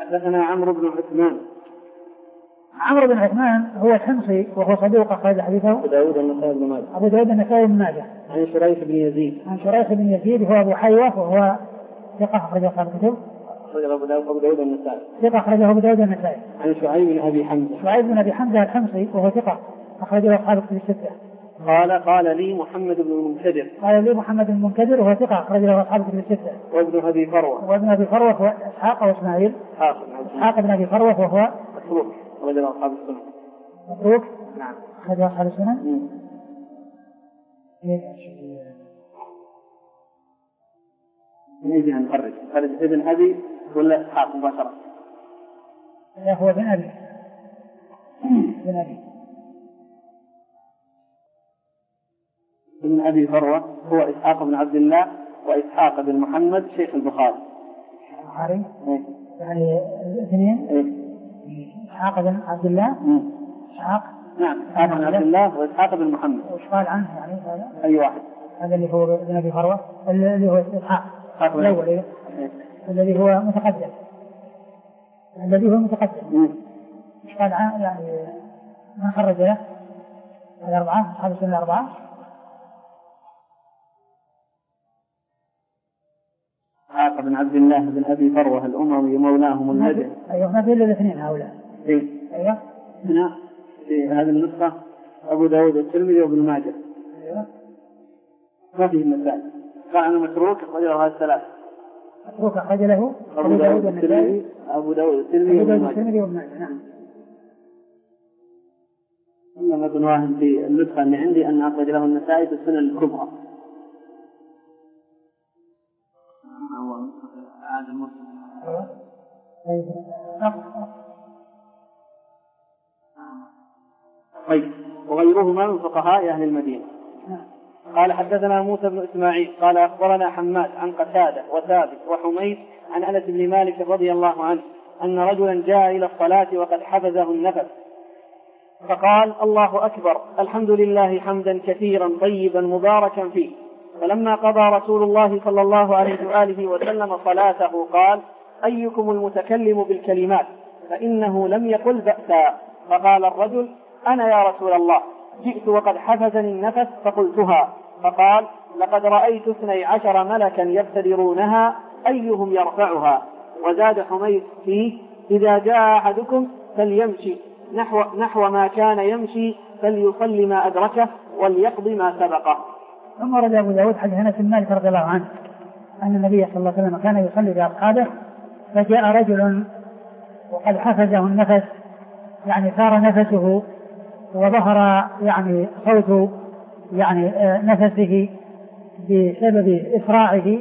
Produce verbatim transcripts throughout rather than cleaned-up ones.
حدثنا عمرو بن عثمان. عمرو بن عثمان هو الحمصي وهو صدوق أخرج حديثه أبو داود النسائي بن ماجه. أبو داود النسائي بن ماجه. عن شريح بن يزيد. عن شريح بن يزيد هو أبو حيوة وهو ثقة أخرجه أصحاب الكتب. أخرجه أبو داود النسائي. ثقة أخرجه أبو داود النسائي. عن شعيب بن أبي حمزة. شعيب بن أبي حمزة الحمصي وهو ثقة أخرجه أصحاب الكتب الستة. قال قال لي محمد بن المنكدر. قال لي محمد بن المنكدر وهو ثقة أخرجه أصحاب الكتب الستة. وابن أبي فروة. وابن أبي فروة هو إسحاق وإسماعيل. إسحاق بن أبي فروة وهو متروك أخرجه أصحاب السنن. متروك. نعم. أخرجه أصحاب السنن. نيجي نخرج خرج ابن أبي ولا إسحاق مباشرة؟ لا هو ابن أبي. ابن أبي. ابن أبي فروة هو إسحاق بن عبد الله وإسحاق بن محمد شيخ البخاري. البخاري. إيه. يعني الاثنين. إيه. إسحاق بن عبد الله. إسحاق. نعم إسحاق بن عبد الله وإسحاق بن محمد. وش قال عنه يعني هذا؟ أي واحد؟ هذا اللي هو ابن أبي فروة اللي هو إسحاق. الأول إيه؟ الذي هو متقدم. الذي هو متقدم. وش قال عنه يعني من خرج له؟ الأربعة أصحاب السنة الأربعة. إسحاق بن عبد الله بن أبي فروة الأموي مولاهم المدني. أيوه ما في إلا الاثنين هؤلاء. إيه. أيوه. هنا في هذه النسخة أبو داود والترمذي وابن ماجه. أيوه. ما فيه المثال. قال عنه متروك أخرج له هذا الثلاث. متروك أخرج له أبو داود والترمذي أبو داود والترمذي وابن ماجه. نعم. إنما ابن واحد في النسخة اللي عندي أن أخرج له النسائي في السنن الكبرى. هذا المسلم. طيب وغيرهما من فقهاء أهل المدينة. قال حدثنا موسى بن إسماعيل قال أخبرنا حماد عن قتادة وثابت وحميد عن أنس بن مالك رضي الله عنه أن رجلا جاء إلى الصلاة وقد حفزه النفس فقال الله أكبر الحمد لله حمدا كثيرا طيبا مباركا فيه. فلما قضى رسول الله صلى الله عليه وآله وسلم صلاته قال أيكم المتكلم بالكلمات فإنه لم يقل بأسا. فقال الرجل أنا يا رسول الله جئت وقد حفزني النفس فقلتها. فقال لقد رأيت اثني عشر ملكا يبتدرونها أيهم يرفعها. وزاد حميد فيه إذا جاء أحدكم فليمشي نحو, نحو ما كان يمشي فليصلي ما أدركه وليقضي ما سبقه. ثم ورد أبو داود حديث أنس بن مالك رضي الله عنه أن النبي صلى الله عليه وسلم كان يصلي بأصحابه فجاء رجل وقد حفزه النفس يعني ثار نفسه وظهر يعني صوت يعني نفسه بسبب إسراعه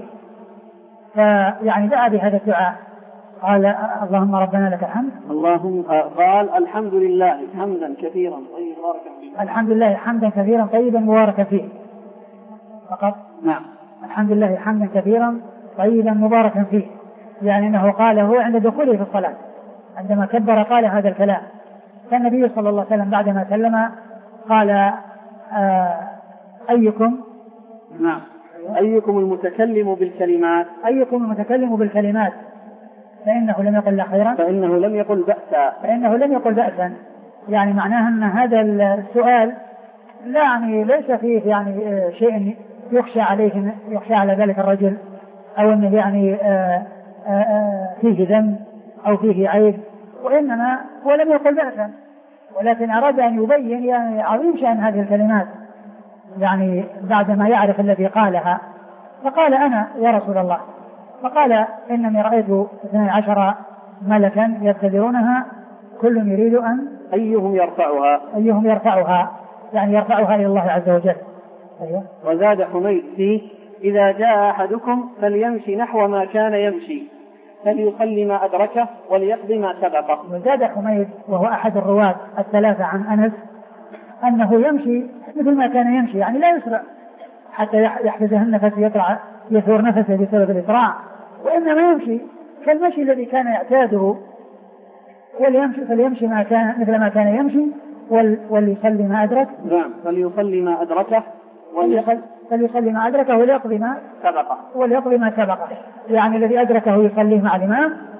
فيعني دعا بهذا الدعاء قال اللهم ربنا لك الحمد. اللهم قال الحمد لله حمدا كثيرا طيبا مباركا فيه. الحمد لله حمدا كثيرا طيبا مباركا فيه فقط. نعم. الحمد لله حمدا كثيرا طيبا مباركا فيه يعني أنه قاله عند دخوله في الصلاة عندما كبر قال هذا الكلام. فالنبي صلى الله عليه وسلم بعدما سلم قال آه أيكم نعم أيكم المتكلم بالكلمات أيكم المتكلم بالكلمات فإنه لم يقل خيرا فإنه لم يقل بأسا فإنه لم يقل بأسا يعني معناه أن هذا السؤال لا يعني ليس فيه يعني شيء يخشى عليه يخشى على ذلك الرجل أو أنه يعني آآ آآ فيه ذنب أو فيه عيب وإنما هو لم يقل بأسا ولكن أراد أن يبين يعني عظيم شأن هذه الكلمات يعني بعدما يعرف الذي قالها فقال أنا يا رسول الله. فقال إنني رأيت اثني عشر ملكا يبتدرونها كل يريد أن أيهم يرفعها أيهم يرفعها يعني يرفعها إلى الله عز وجل. أيوة. وزاد حميد فيه إذا جاء أحدكم فليمشي نحو ما كان يمشي فليصلي ما أدركه وليقضي ما سبقه. وزاد حميد وهو أحد الرواة الثلاثة عن أنس أنه يمشي مثل ما كان يمشي يعني لا يسرع حتى يحفزه النفس يطلع يثور نفسه بسبب الإسراع وإنما يمشي كالمشي الذي كان يعتاده وليمشي فليمشي ما كان مثل ما كان يمشي وليصلي ما أدرك. نعم فليصلي ما أدركه فليصلي ما أدركه وليقضي ما سبقه وليقضي ما سبقه يعني الذي أدركه يصليه مع الإمام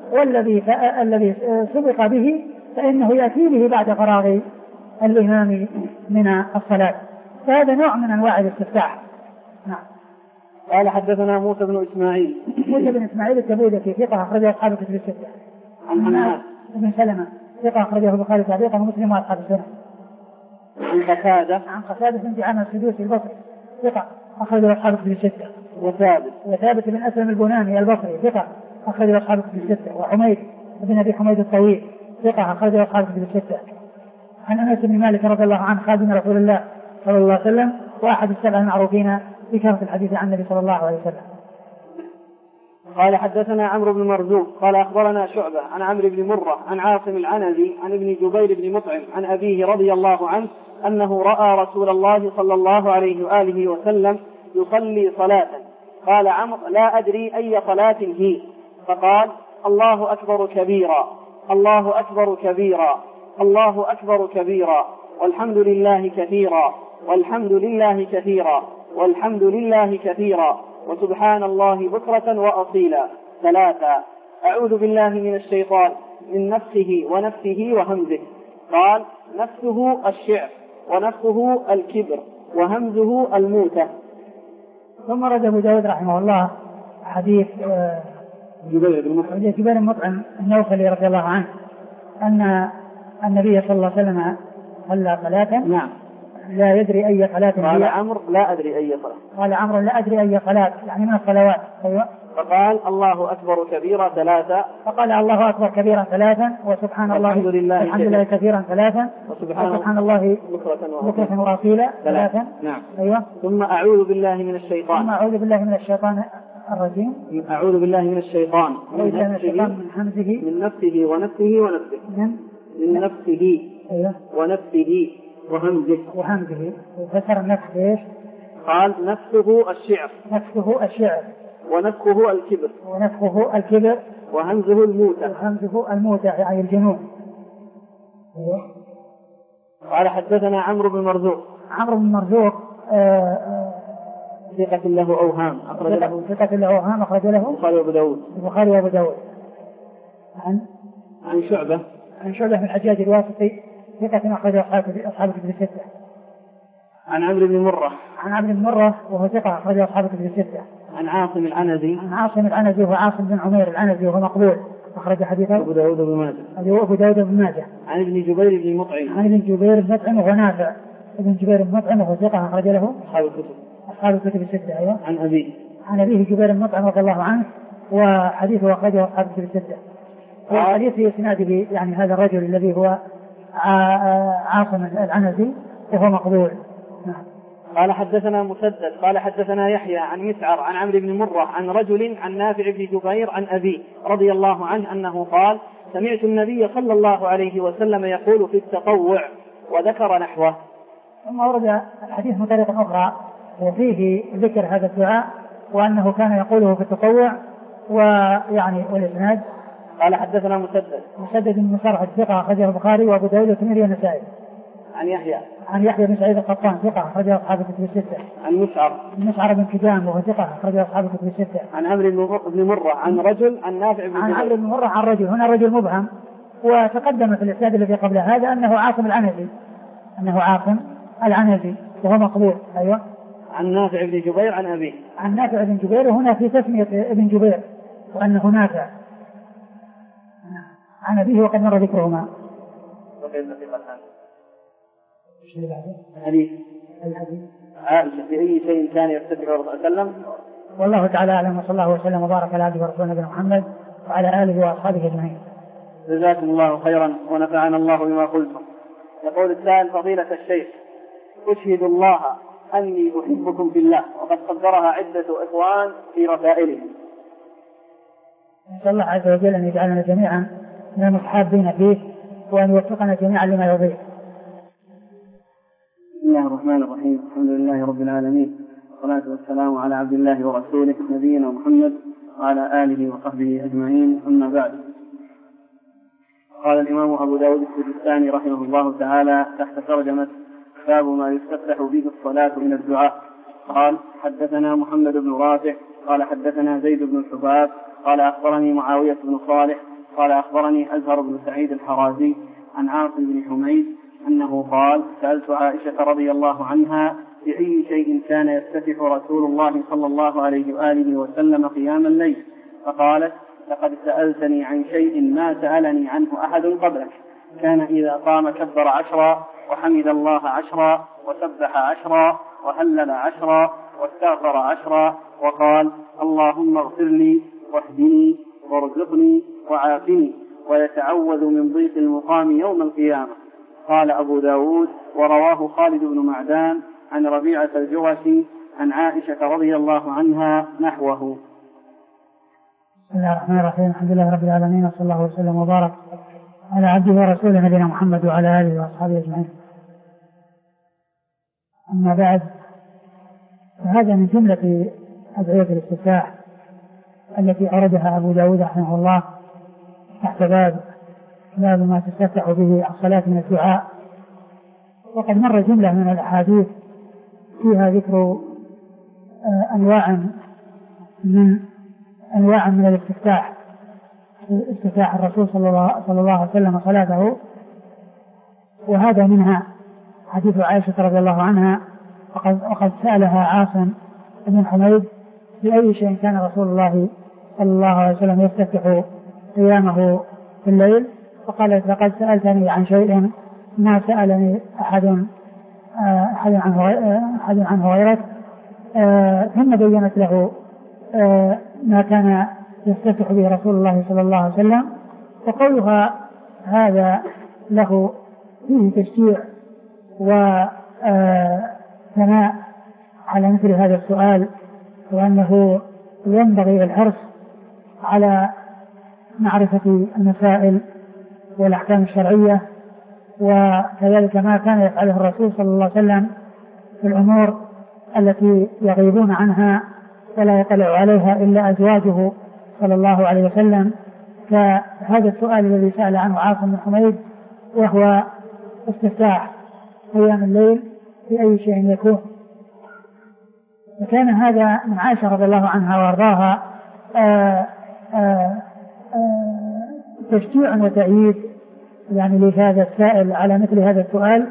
والذي الذي سبق به فإنه يأتي به بعد فراغ الإمام من الصلاة. فهذا نوع من أنواع الاستفتاح. نعم. قال حدثنا موسى بن إسماعيل. موسى بن إسماعيل التبوذكي ثقة أخرجه أصحاب الكتب الستة. عن حماد بن سلمة ثقة أخرجه البخاري تعليقا ومسلم وأصحاب السنن. عن قتادة عن قتادة بن دعامة السدوسي البصري ثقة أخرجه أصحاب الكتب الستة. وثابت وثابت بن أسلم البناني البصري ثقة أخرجه أصحاب الكتب الستة. وحميد بن أبي حميد الطويل ثقة أخرجه أصحاب الكتب الستة. عن أنس بن مالك رضي الله عنه خادم رسول الله صلى الله عليه وسلم وأحد السبع المعروفين بكثرة الحديث عن النبي صلى الله عليه وسلم. قال حدثنا عمرو بن مرزوق قال أخبرنا شعبة عن عمرو بن مرة عن عاصم العنزي عن ابن جبير بن مطعم عن أبيه رضي الله عنه أنه رأى رسول الله صلى الله عليه وآله وسلم يصلي صلاة. قال عمرو لا أدري أي صلاة هي، فقال الله أكبر كبيرا الله أكبر كبيرا الله أكبر كبيرا والحمد لله كثيرا والحمد لله كثيرا والحمد لله كثيرا وسبحان الله بكرة وأصيلا ثلاثا. أعوذ بالله من الشيطان من نفسه ونفسه وهمزه. قال نفسه الشعر ونفسه الكبر وهمزه الموتة. ثم رد أبو داود رحمه الله حديث جبير بن مطعم جبير بن مطعم النوفلي رضي الله عنه أن النبي صلى الله عليه وسلم صلى صلاة نعم لا يدري أي صلاة قال عمرو لا أدري أي صلاة قال عمرو لا أدري أي صلاة يعني من الصلوات. أيوة. فقال الله أكبر كبيرا ثلاثا فقال الله أكبر كبيرا ثلاثا وسبحان الله الحمد لله, الحمد لله كثيرا ثلاثا وسبحان, وسبحان الله بكرة وأصيلا ثلاثا. نعم. أيوة. ثم أعوذ بالله من الشيطان ثم أعوذ بالله من الشيطان الرجيم أعوذ بالله من الشيطان من نفسه من حمزه من نفسه ونفسه ونفسه من, من نفسه أيوة. ونفسه وهمزه وهمزه. وفسر النفس ايش؟ قال نفسه الشعر نفسه الشعر ونفخه الكبر ونفخه الكبر وهمزه الموتى وهمزه الموتى يعني الجنون. قال حدثنا عمرو بن مرزوق. عمرو بن مرزوق ثقة له أوهام أخرج له ثقة له أوهام أخرج له البخاري وأبو داود البخاري وأبو داود. عن عن شعبة عن شعبة بن الحجاج الواسطي ثقة أخرج أصحاب الكتب الستة. عن عمرو بن مرة عن عمرو بن مرة وهو ثقة أخرج أصحاب الكتب الستة. عن عاصم العنزي عن عاصم العنزي وهو عاصم بن عمير العنزي وهو مقبول أخرج حديثه أبو داود بن ماجه أبو داود بن ماجه. عن ابن جبير بن مطعم عن ابن جبير بن مطعم وهو نافع ابن جبير بن مطعم وهو ثقة أخرج له أصحاب الكتب أصحاب الكتب الستة. أيوة. عن أبيه عن أبيه جبير بن مطعم رضي الله عنه وحديثه أخرجه أصحاب الكتب الستة. والحديث في إسناده يعني هذا الرجل الذي هو عاصم العنزي وهو مقبول. نعم. قال حدثنا مسدد قال حدثنا يحيى عن مسعر عن عمرو بن مرة عن رجل عن نافع بن جبير عن أبيه رضي الله عنه أنه قال سمعت النبي صلى الله عليه وسلم يقول في التطوع وذكر نحوه. ثم ورد الحديث من طريق أخرى وفيه ذكر هذا الدعاء وأنه كان يقوله في التطوع ويعني والإسناد. قال حدثنا مسدد مسدد بن مصرح الثقة أخرجه البخاري وأبو داود والترمذي والنسائي. عن يحيى عن يحيى بن سعيد القطان ثقة أخرجه أصحاب الكتب الستة. عن مسعر مسعر بن كدام وهو ثقة أخرجه أصحاب الكتب الستة. عن عمرو بن مرة عن رجل عن نافع بن عن عمرو بن مرة عن رجل هنا رجل مبهم وتقدم في الإسناد الذي قبل هذا أنه عاصم العنزي أنه عاصم العنزي وهو مقبول. أيوة. عن نافع بن جبير عن أبيه عن نافع بن جبير وهنا في تسمية ابن جبير وأنه نافع عن أبيه وقد مر ذكرهما. الحديث عائشة في أي شيء كان يرتدع الرسول صلى الله عليه وسلم. والله تعالى أعلم وصلى الله وسلم وبارك على عبده ورسوله نبينا محمد وعلى آله وأصحابه أجمعين. جزاكم الله خيرا ونفعنا الله بما قلتم. يقول السائل فضيلة الشيخ أشهد الله أني أحبكم في الله وقد قدرها عدة إخوان في رسائلهم. نسأل الله عز وجل أن يجعلنا جميعا من المتحابين فيه وأن يوفقنا جميعا لما يرضيه. بسم الله الرحمن الرحيم. الحمد لله رب العالمين والصلاة والسلام على عبد الله ورسوله نبينا محمد وعلى آله وصحبه أجمعين. أما بعد، قال الإمام أبو داود السجستاني رحمه الله تعالى تحت ترجمة باب ما يستفتح به الصلاة من الدعاء. قال حدثنا محمد بن رافع قال حدثنا زيد بن الحباب قال أخبرني معاوية بن صالح قال أخبرني أزهر بن سعيد الحرازي عن عاصم بن حميد أنه قال سألت عائشة رضي الله عنها بأي شيء كان يفتتح رسول الله صلى الله عليه وآله وسلم قيام الليل، فقالت لقد سألتني عن شيء ما سألني عنه أحد قبلك، كان إذا قام كبر عشرا وحمد الله عشرا وسبح عشرا وهلل عشرا واستغفر عشرا وقال اللهم اغفر لي واهدني وارزقني وعافني، ويتعوذ من ضيق المقام يوم القيامة. قال أبو داود ورواه خالد بن معدان عن ربيعة الجرشي عن عائشة رضي الله عنها نحوه. بسم الله الرحمن الرحيم. الحمد لله رب العالمين، وصلى الله وسلم وبارك على عبده ورسوله نبينا محمد وعلى آله وأصحابه أجمعين. أما بعد، فهذا من جملة أدعية الاستفتاح التي أوردها أبو داود رحمه الله تحت باب باب ما تستفتح به الصلاة من الدعاء. وقد مر جملة من الأحاديث فيها ذكر أنواع من أنواع من الاستفتاح، استفتاح الرسول صلى الله, صلى الله عليه وسلم صلاته، وهذا منها حديث عائشة رضي الله عنها وقد, وقد سألها عاصم بن حميد بأي شيء كان رسول الله صلى الله عليه وسلم يستفتح قيامه في الليل، فقالت لقد سألتني عن شيء ما سألني أحد أحد عنه أحد عنه غيرك، ثم بينت له ما كان يستفتح به رسول الله صلى الله عليه وسلم. وقولها هذا له فيه تشجيع وثناء على مثل هذا السؤال، وأنه ينبغي الحرص على معرفة المسائل والأحكام الشرعية، وكذلك ما كان يفعله الرسول صلى الله عليه وسلم في الأمور التي يغيبون عنها ولا يطلع عليها إلا أزواجه صلى الله عليه وسلم، كهذا السؤال الذي سأل عنه عاصم بن حميد، وهو استفتاح قيام الليل في أي شيء يكون. وكان هذا من عائشة رضي الله عنها وارضاها تشجيع وتأييد يعني لهذا السائل على مثل هذا السؤال،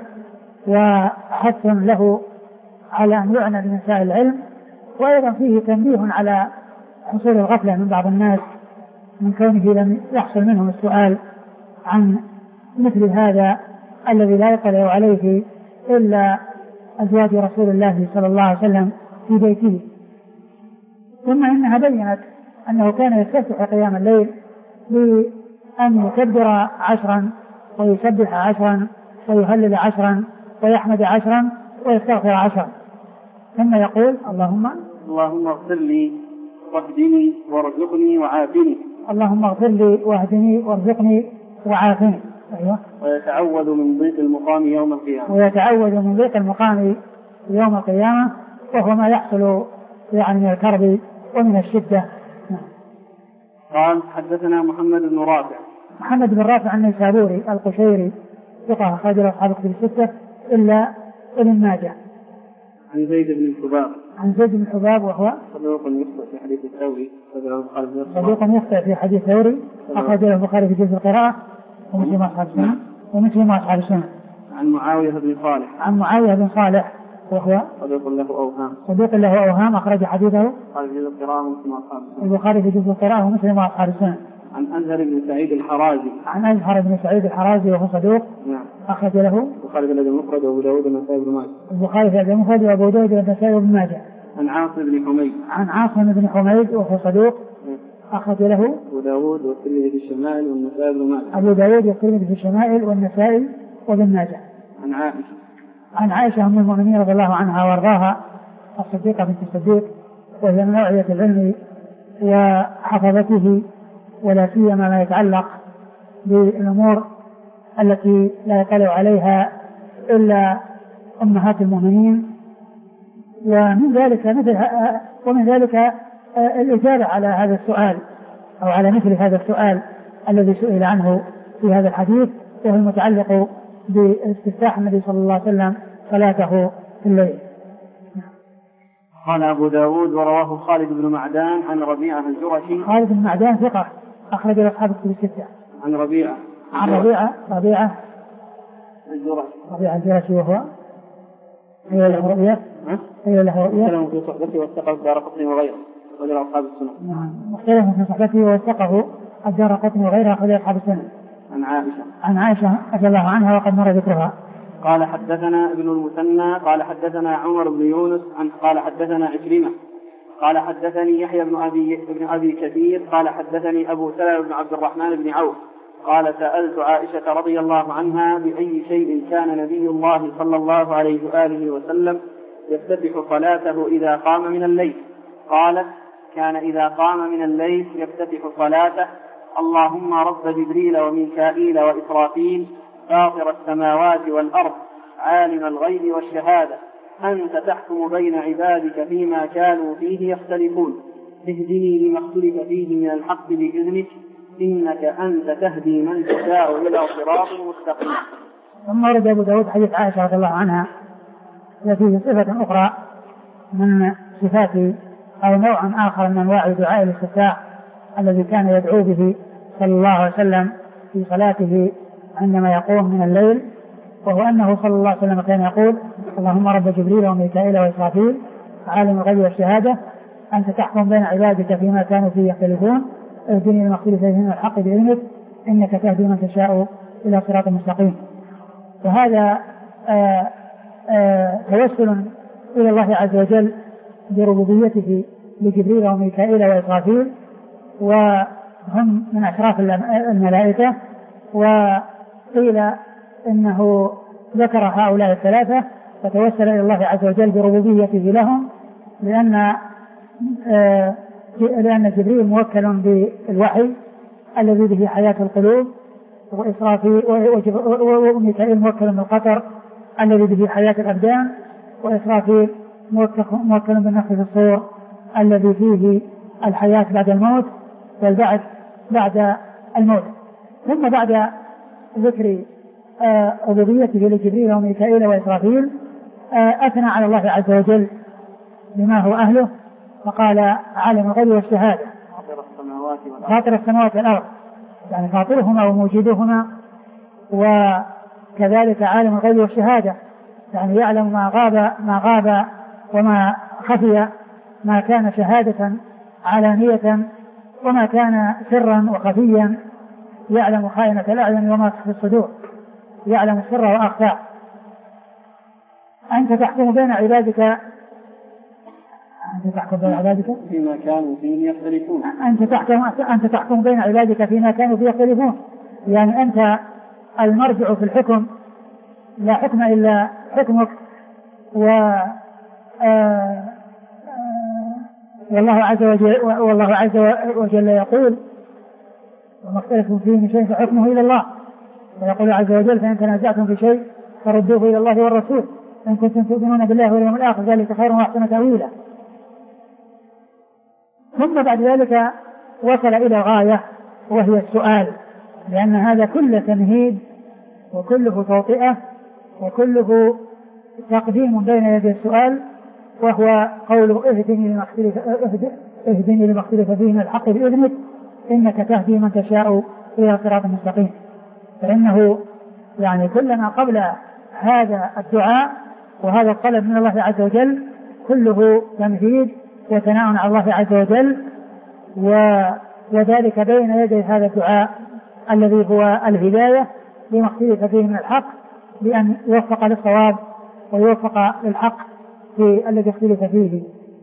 وحث له على أن يعنى بمسائل العلم، وأيضا فيه تنبيه على حصول الغفلة من بعض الناس من كونه لم يحصل منهم السؤال عن مثل هذا الذي لا يطلع عليه إلا أزواج رسول الله صلى الله عليه وسلم في بيته. ثم إنها بيّنت أنه كان يستفتح قيام الليل بأن يكبر عشرا ويسبح عشرا ويهلل عشرا ويحمد عشرا ويستغفر عشرا، ثم يقول اللهم اللهم اغفر لي واهدني وارزقني وعافني اللهم اغفر لي واهدني وارزقني وعافني. أيوة. ويتعوذ من ضيق المقام يوم القيامة ويتعوذ من ضيق المقام يوم القيامة، وهو ما يحصل يعني من الكرب ومن الشدة. قال حدثنا محمد بن رافع محمد بن رافع النيسابوري القشيري ثقة أخرج له أصحاب الكتب الستة إلا ابن ماجه. عن زيد بن الحباب عن زيد بن الحباب وهو صدوق يخطئ في حديث الثوري صدوق يخطئ في حديث الثوري أخرج له البخاري في جزء القراءة ومسلم أصحاب السنة ومسلم أصحاب السنة. عن معاوية بن صالح عن معاوية بن صالح وهو صدوق له أوهام صدوق له أوهام أخرج حديثه البخاري في جزء القراءة ومسلم أصحاب السنة. عن أزهر بن سعيد الحرازي عن أزهر بن سعيد الحرازي وهو صدوق نعم أخرج له البخاري في الأدب المفرد وأبو داود والنسائي وابن ماجه البخاري في الأدب المفرد وأبو داود والنسائي وابن ماجه. عن عاصم بن حميد عن عاصم بن حميد وهو صدوق أخرج له أبو داود والترمذي في الشمائل والنسائي وابن ماجه. أبو داود والترمذي في الشمائل والنسائي وابن ماجه. عن عائشة عن عائشة أم المؤمنين رضي الله عنها وارضاها الصديقة بنت الصديق، وهي من أوعية العلم وحفظته، ولا سيما ما يتعلق بالأمور التي لا يطلع عليها إلا أمهات المؤمنين، ومن ذلك مثل ومن ذلك الإجابة على هذا السؤال أو على مثل هذا السؤال الذي سئل عنه في هذا الحديث، وهو المتعلق باستفتاح النبي صلى الله عليه وسلم صلاته في الليل. قال أبو داود ورواه خالد بن معدان عن ربيعة الجرشي. خالد بن معدان ثقة أخرج له أصحاب الكتب الستة. عن ربيعة عن ربيعة ربيعة الجرشي ربيعة الجرشي وهو هي له رؤية هي له رؤية مختلف في صحبته وثقه الدارقطني وغيره أخرج له أصحاب السنن. نعم مختلف في صحبته وثقه الدارقطني وغيره أخرج له أصحاب السنن. عن عائشة عن عائشة رضي الله عنها وقد مر ذكرها. قال حدثنا ابن المثنى قال حدثنا عمر بن يونس عن قال حدثنا عكرمة قال حدثني يحيى بن أبي, بن أبي كثير قال حدثني أبو سلمة بن عبد الرحمن بن عوف قال سألت عائشة رضي الله عنها بأي شيء كان نبي الله صلى الله عليه وآله وسلم يفتتح صلاته إذا قام من الليل. قالت كان إذا قام من الليل يفتتح صلاته اللهم رب جبريل وميكائيل وإسرافيل فاطر السماوات والأرض عالم الغيب والشهادة أنت تحكم بين عبادك فيما كانوا فيه يختلفون اهدني لما اختلف فيه من الحق بإذنك إنك أنت تهدي من تشاء إلى صراط مستقيم. ثم ورد أبو داود حديث عائشة رضي الله عنها التي صفة أخرى من صفات أو نوع آخر من أنواع دعاء الاستفتاح الذي كان يدعو به صلى الله عليه وسلم في صلاته عندما يقوم من الليل، وهو أنه صلى الله عليه وسلم كان يقول اللهم رب جبريل وميكائيل وإسرافيل عالم الغيب والشهادة أنت تحكم بين عبادك فيما كانوا فيه يختلفون اهدني لما اختلف فيه من الحق بإذنك إنك تهدي من تشاء إلى صراط مستقيم. وهذا آآ آآ توسل إلى الله عز وجل بربوبيته لجبريل وميكائيل وإسرافيل وهم من أشراف الملائكة. وقيل إنه ذكر هؤلاء الثلاثة فتوسل إلى الله عز وجل بربوبيته لهم لأن لأن جبريل موكل بالوحي الذي به حياة القلوب وإسرافيل وميكائيل موكل بالقطر الذي به حياة الأبدان وإسرافيل موكل بالنفخ في الصور الذي فيه الحياة بعد الموت والبعث بعد الموت. ثم بعد ذكر ربوبيته لجبريل وميكائيل وإسرافيل أثنى على الله عز وجل بما هو أهله فقال عالم الغيب والشهادة فاطر السماوات والأرض يعني فاطرهما وموجودهما وكذلك عالم الغيب والشهادة يعني يعلم ما غاب ما غاب وما خفي ما كان شهادة علانية وما كان سرا وخفيا يعلم خائنة الأعين وما في الصدور يعلم السر وأخفى. أنت تحكم بين عبادك أنت تحكم بين عبادك فيما كانوا فيه يختلفون أنت تحكم أنت تحكم بين عبادك فيما كانوا فيه يختلفون يعني أنت المرجع في الحكم لا حكم إلا حكمك و آه والله عز وجل والله عز وجل يقول وما اختلفتم فيه من شيء فحكمه إلى الله ويقول عز وجل فإن تنازعتم في شيء فردوه إلى الله والرسول إن كنتم تؤمنون بالله واليوم الآخر ذلك خير وأحسن تأويلا. ثم بعد ذلك وصل إلى غاية وهي السؤال لأن هذا كله تمهيد وكله توطئة وكله تقديم بين يدي السؤال وهو قوله اهدني لما اختلف اهدني لما اختلف فيه من الحق بإذنك إنك تهدي من تشاء إلى صراط مستقيم. فإنه يعني كلما قبل هذا الدعاء وهذا الطلب من الله عز وجل كله تمهيد وثناء على الله عز وجل وذلك بين يدي هذا الدعاء الذي هو الهداية لما اختلف فيه من الحق بأن يوفق للصواب ويوفق للحق في الذي اختلف فيه.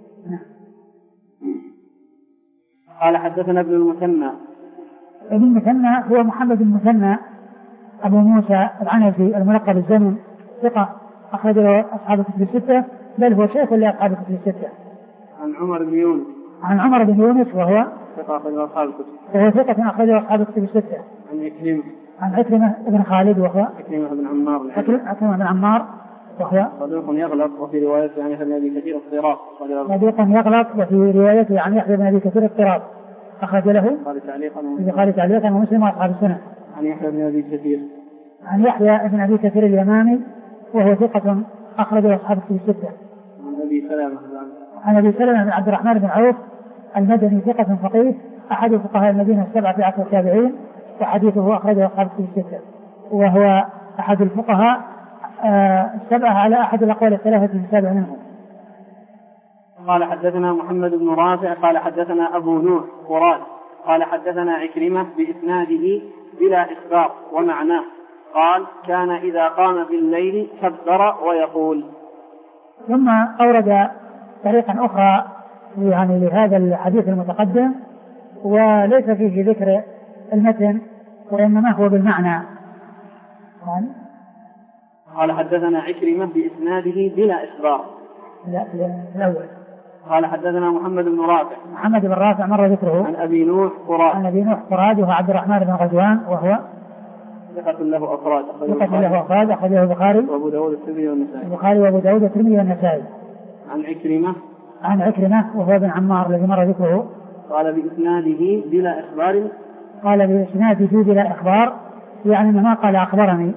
قال حدثنا ابن المثنى ابن المثنى هو محمد بن المثنى أبو موسى العنزي الملقب بالزمن ثقة أخرج له أصحاب الكتب الستة بل هو شيخ لأصحاب الكتب الستة. عن عمر بن يونس عن عمر بن يونس وهو ثقة أخرج له أصحاب الكتب وهو ثقة أخرج له أصحاب الكتب الستة. عن عكرمة عن عكرمة بن خالد وهو عكرمة بن عمار عكرمة بن عمار وهو صدوق يغلط وفي روايته عن يحيى بن أبي كثير اضطراب صدوق يغلط وفي روايته عن يحيى بن أبي كثير اضطراب أخرج له البخاري تعليقا ومسلم وأصحاب السنة. عن يحيى بن أبي كثير عن يحيى بن أبي كثير اليمامي وهو ثقة أخرج له أصحاب الكتب الستة. عن أبي سلمة عن أبي سلمة بن عبد الرحمن بن عوف المدني ثقة فقيه أحد فقهاء المدينة السبعة في عصر التابعين، وحديثه أخرجه أصحاب الكتب الستة، وهو أحد الفقهاء السبعة على أحد الأقوال الثلاثة السابع منهم. قال حدثنا محمد بن رافع قال حدثنا أبو نوح قراد قال حدثنا عكرمة بإسناده بلا إخبار ومعناه قال كان إذا قام بالليل كبر ويقول. ثم أورد طريقا أخرى يعني لهذا الحديث المتقدم وليس فيه ذكر المتن وإنما هو بالمعنى. قال قال حدثنا عكرمة بإسناده بلا إخبار. لا الأول. قال حدثنا محمد بن رافع محمد بن رافع مر ذكره عن أبي نوح قراد عن أبي نوح قراد وهو عبد الرحمن بن غزوان وهو ثقة له أفراد ثقة له أفراد أخرجه البخاري وأبو داود الترمذي والنسائي. البخاري وأبو داود الترمذي والنسائي. عن عكرمة عن عكرمة وهو بن عمار الذي مر ذكره. قال بإسناده بلا إخبار. قال بإسناده بلا إخبار يعني ما قال أخبرني.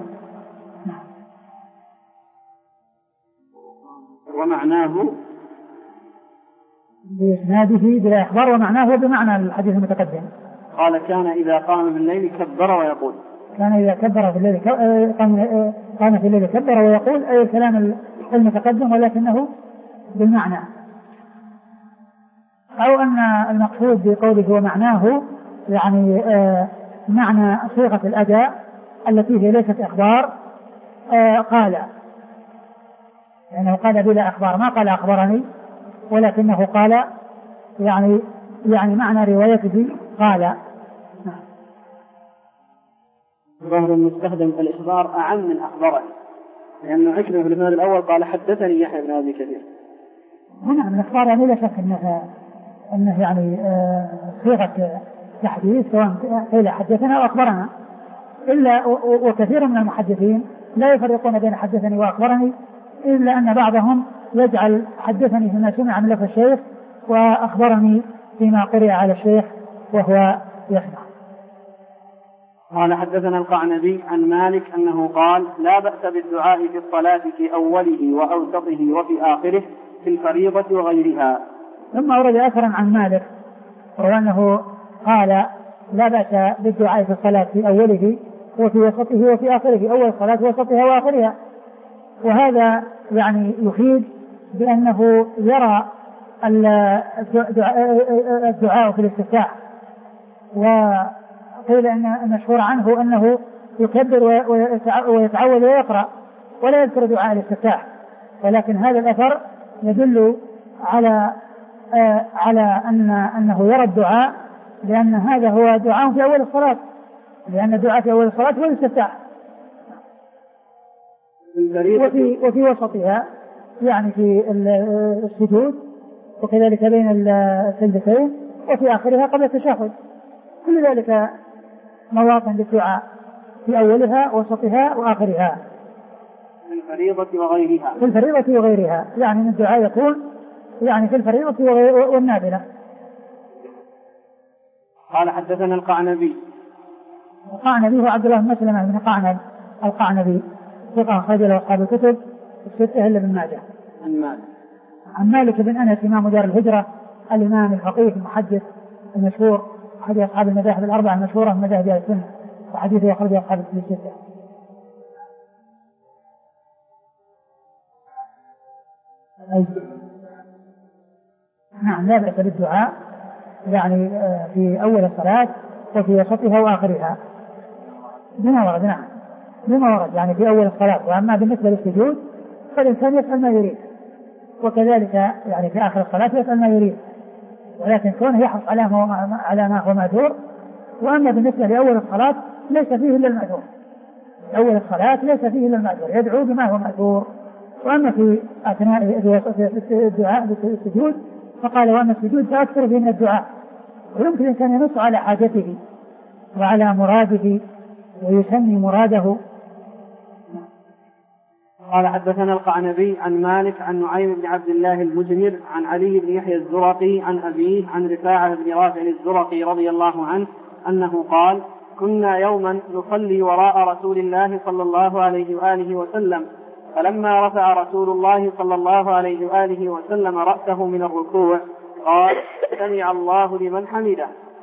ومعناه بإسناده بلا إخبار ومعناه بمعنى الحديث المتقدم. قال كان إذا قام بالليل كبر ويقول. كان إذا كبر في الليل قام قام في الليل كبر ويقول أي الكلام المتقدم ولكنه بالمعنى. أو أن المقصود بقوله ومعناه يعني معنى صيغة الأداء التي هي ليست إخبار. قال يعني قال بلا أخبار ما قال أخبرني ولكنه قال يعني يعني معنى روايته قال. ظاهر المستخدم الإخبار أعم من أخبرني لأنه يعني عكرمة في الإسناد الأول قال حدثني يحيى بن أبي كثير. هنا من الإخبار يعني لا شك أنه أنه يعني صيغة تحديث سواء قيل حدثنا أو أخبرنا إلا وكثير من المحدثين لا يفرقون بين حدثني وأخبرني إلا أن بعضهم يجعل حدثني فيما سمع من لفظ الشيخ وأخبرني فيما قرئ على الشيخ وهو يسمع. قال حدثنا القعنبي عن مالك أنه قال لا بأس بالدعاء في الصلاة في أوله وأوسطه وفي آخره في الفريضة وغيرها. ثم أورد أثرا عن مالك وأنه قال لا بأس بالدعاء في الصلاة في أوله وفي وسطه وفي آخره، أول الصلاة وسطها وآخرها، وهذا يعني يفيد بأنه يرى الدعاء في الاستفتاح. وقيل أن المشهور عنه أنه يكبر ويتعوذ ويقرأ ولا يذكر دعاء الاستفتاح، ولكن هذا الأثر يدل على على أن أنه يرى الدعاء لأن هذا هو دعاء في أول الصلاة، لأن الدعاء في أول الصلاة هو الاستفتاح. وفي وفي وسطها يعني في السجود وكذلك بين السجدتين وفي آخرها قبل التشهد، كل ذلك مواطن للدعاء في أولها وسطها وآخرها. في الفريضة وغيرها. في الفريضة وغيرها يعني من الدعاء يكون يعني في الفريضة والنافلة. قال حدثنا القعنبي. القعنبي هو عبد الله بن مسلمة بن قعنب القعنبي ثقة أخرج له أصحاب الكتب الستة إلا ابن ماجه. عن مالك. عن مالك بن أنس إمام دار الهجرة الإمام الفقيه المحدث المشهور أحد أصحاب المذاهب الأربعة المشهورة من مذاهب أهل السنة وحديثه أخرج أصحاب الكتب الستة. نعم لا بأس بالدعاء يعني في أول الصلاة وفي وسطها وآخرها بما ورد. نعم بما ورد يعني في أول الصلاة. وأما بالنسبة للسجود فالإنسان يسأل ما يريد وكذلك يعني في آخر الصلاة يسأل ما يريد، ولكن كونه يحرص على ما على ما هو مأثور. وأما بالنسبة لأول الصلاة ليس فيه إلا المأثور، أول الصلاة ليس فيه إلا المأثور يدعو بما هو مأثور. وأما في أثناء الدعاء بالسجود فقال وأما السجود فأكثر فيه من الدعاء، ويمكن الإنسان ينص على حاجته وعلى مراده ويسمي مراده. قال حدثنا القعنبي عن مالك عن نعيم بن عبد الله المجمر عن علي بن يحيى الزرقي عن أبيه عن رفاعة بن رافع الزرقي رضي الله عنه أنه قال كنا يوما نصلي وراء رسول الله صلى الله عليه وآله وسلم فلما رفع رسول الله صلى الله عليه وآله وسلم رأسه من الركوع قال سمع الله لمن حمده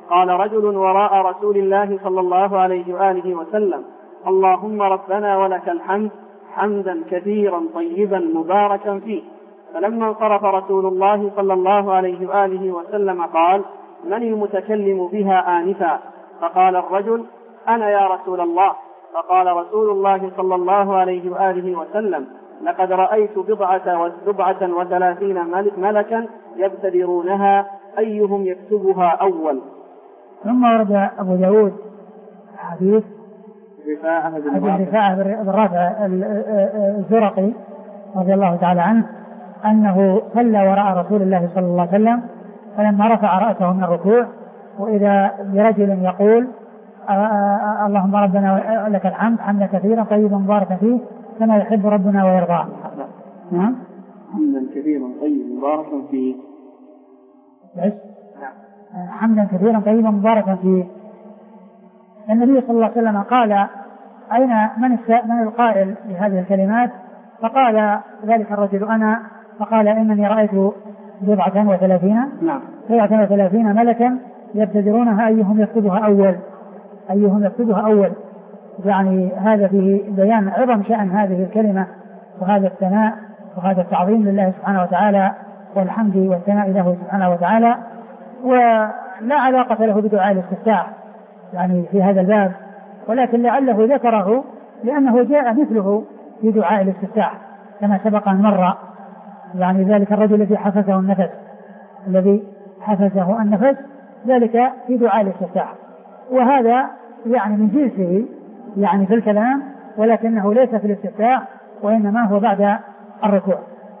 قال رجل وراء رسول الله صلى الله عليه وآله وسلم: اللهم ربنا ولك الحمد حمدا كثيرا طيبا مباركا فيه. فلما انصرف رسول الله صلى الله عليه وآله وسلم قال: من المتكلم بها آنفا؟ فقال الرجل: أنا يا رسول الله. فقال رسول الله صلى الله عليه وآله وسلم: لقد رأيت بضعة بضعة وثلاثين ملكا يبتدرونها أيهم يكتبها أول. ثم ورد أبو داود حديث رفاعة بن رافع الزرقي رضي الله تعالى عنه أنه صلى وراء رسول الله صلى الله عليه وسلم، فلما رفع رأسه من الركوع وإذا برجل يقول: اللهم ربنا لك الحمد حمدا كثيرا طيبا مباركا فيه كما يحب ربنا ويرضاه. نعم، حمدا كثيرا طيبا مباركا فيه. بس حمدا كثيرا طيبا مباركا فيه. النبي صلى الله عليه وسلم قال: أين من, من القائل لهذه الكلمات؟ فقال ذلك الرجل: أنا. فقال: إنني رأيت بضعة وثلاثين نعم بضعة وثلاثين ملكا يبتدرونها أيهم يكتبها أول أيهم يكتبها أول. يعني هذا فيه بيان عظم شأن هذه الكلمة وهذا الثناء وهذا التعظيم لله سبحانه وتعالى والحمد والثناء له سبحانه وتعالى، ولا علاقة له بدعاء الاستفتاح يعني في هذا الباب، ولكن لعله ذكره لأنه جاء مثله في دعاء الاستفتاح كما سبق أن مر. يعني ذلك الرجل الذي حفزه النفس الذي حفزه النفس ذلك في دعاء الاستفتاح، وهذا يعني من جنسه يعني في الكلام، ولكنه ليس في الاستفتاح وإنما هو بعد الركوع.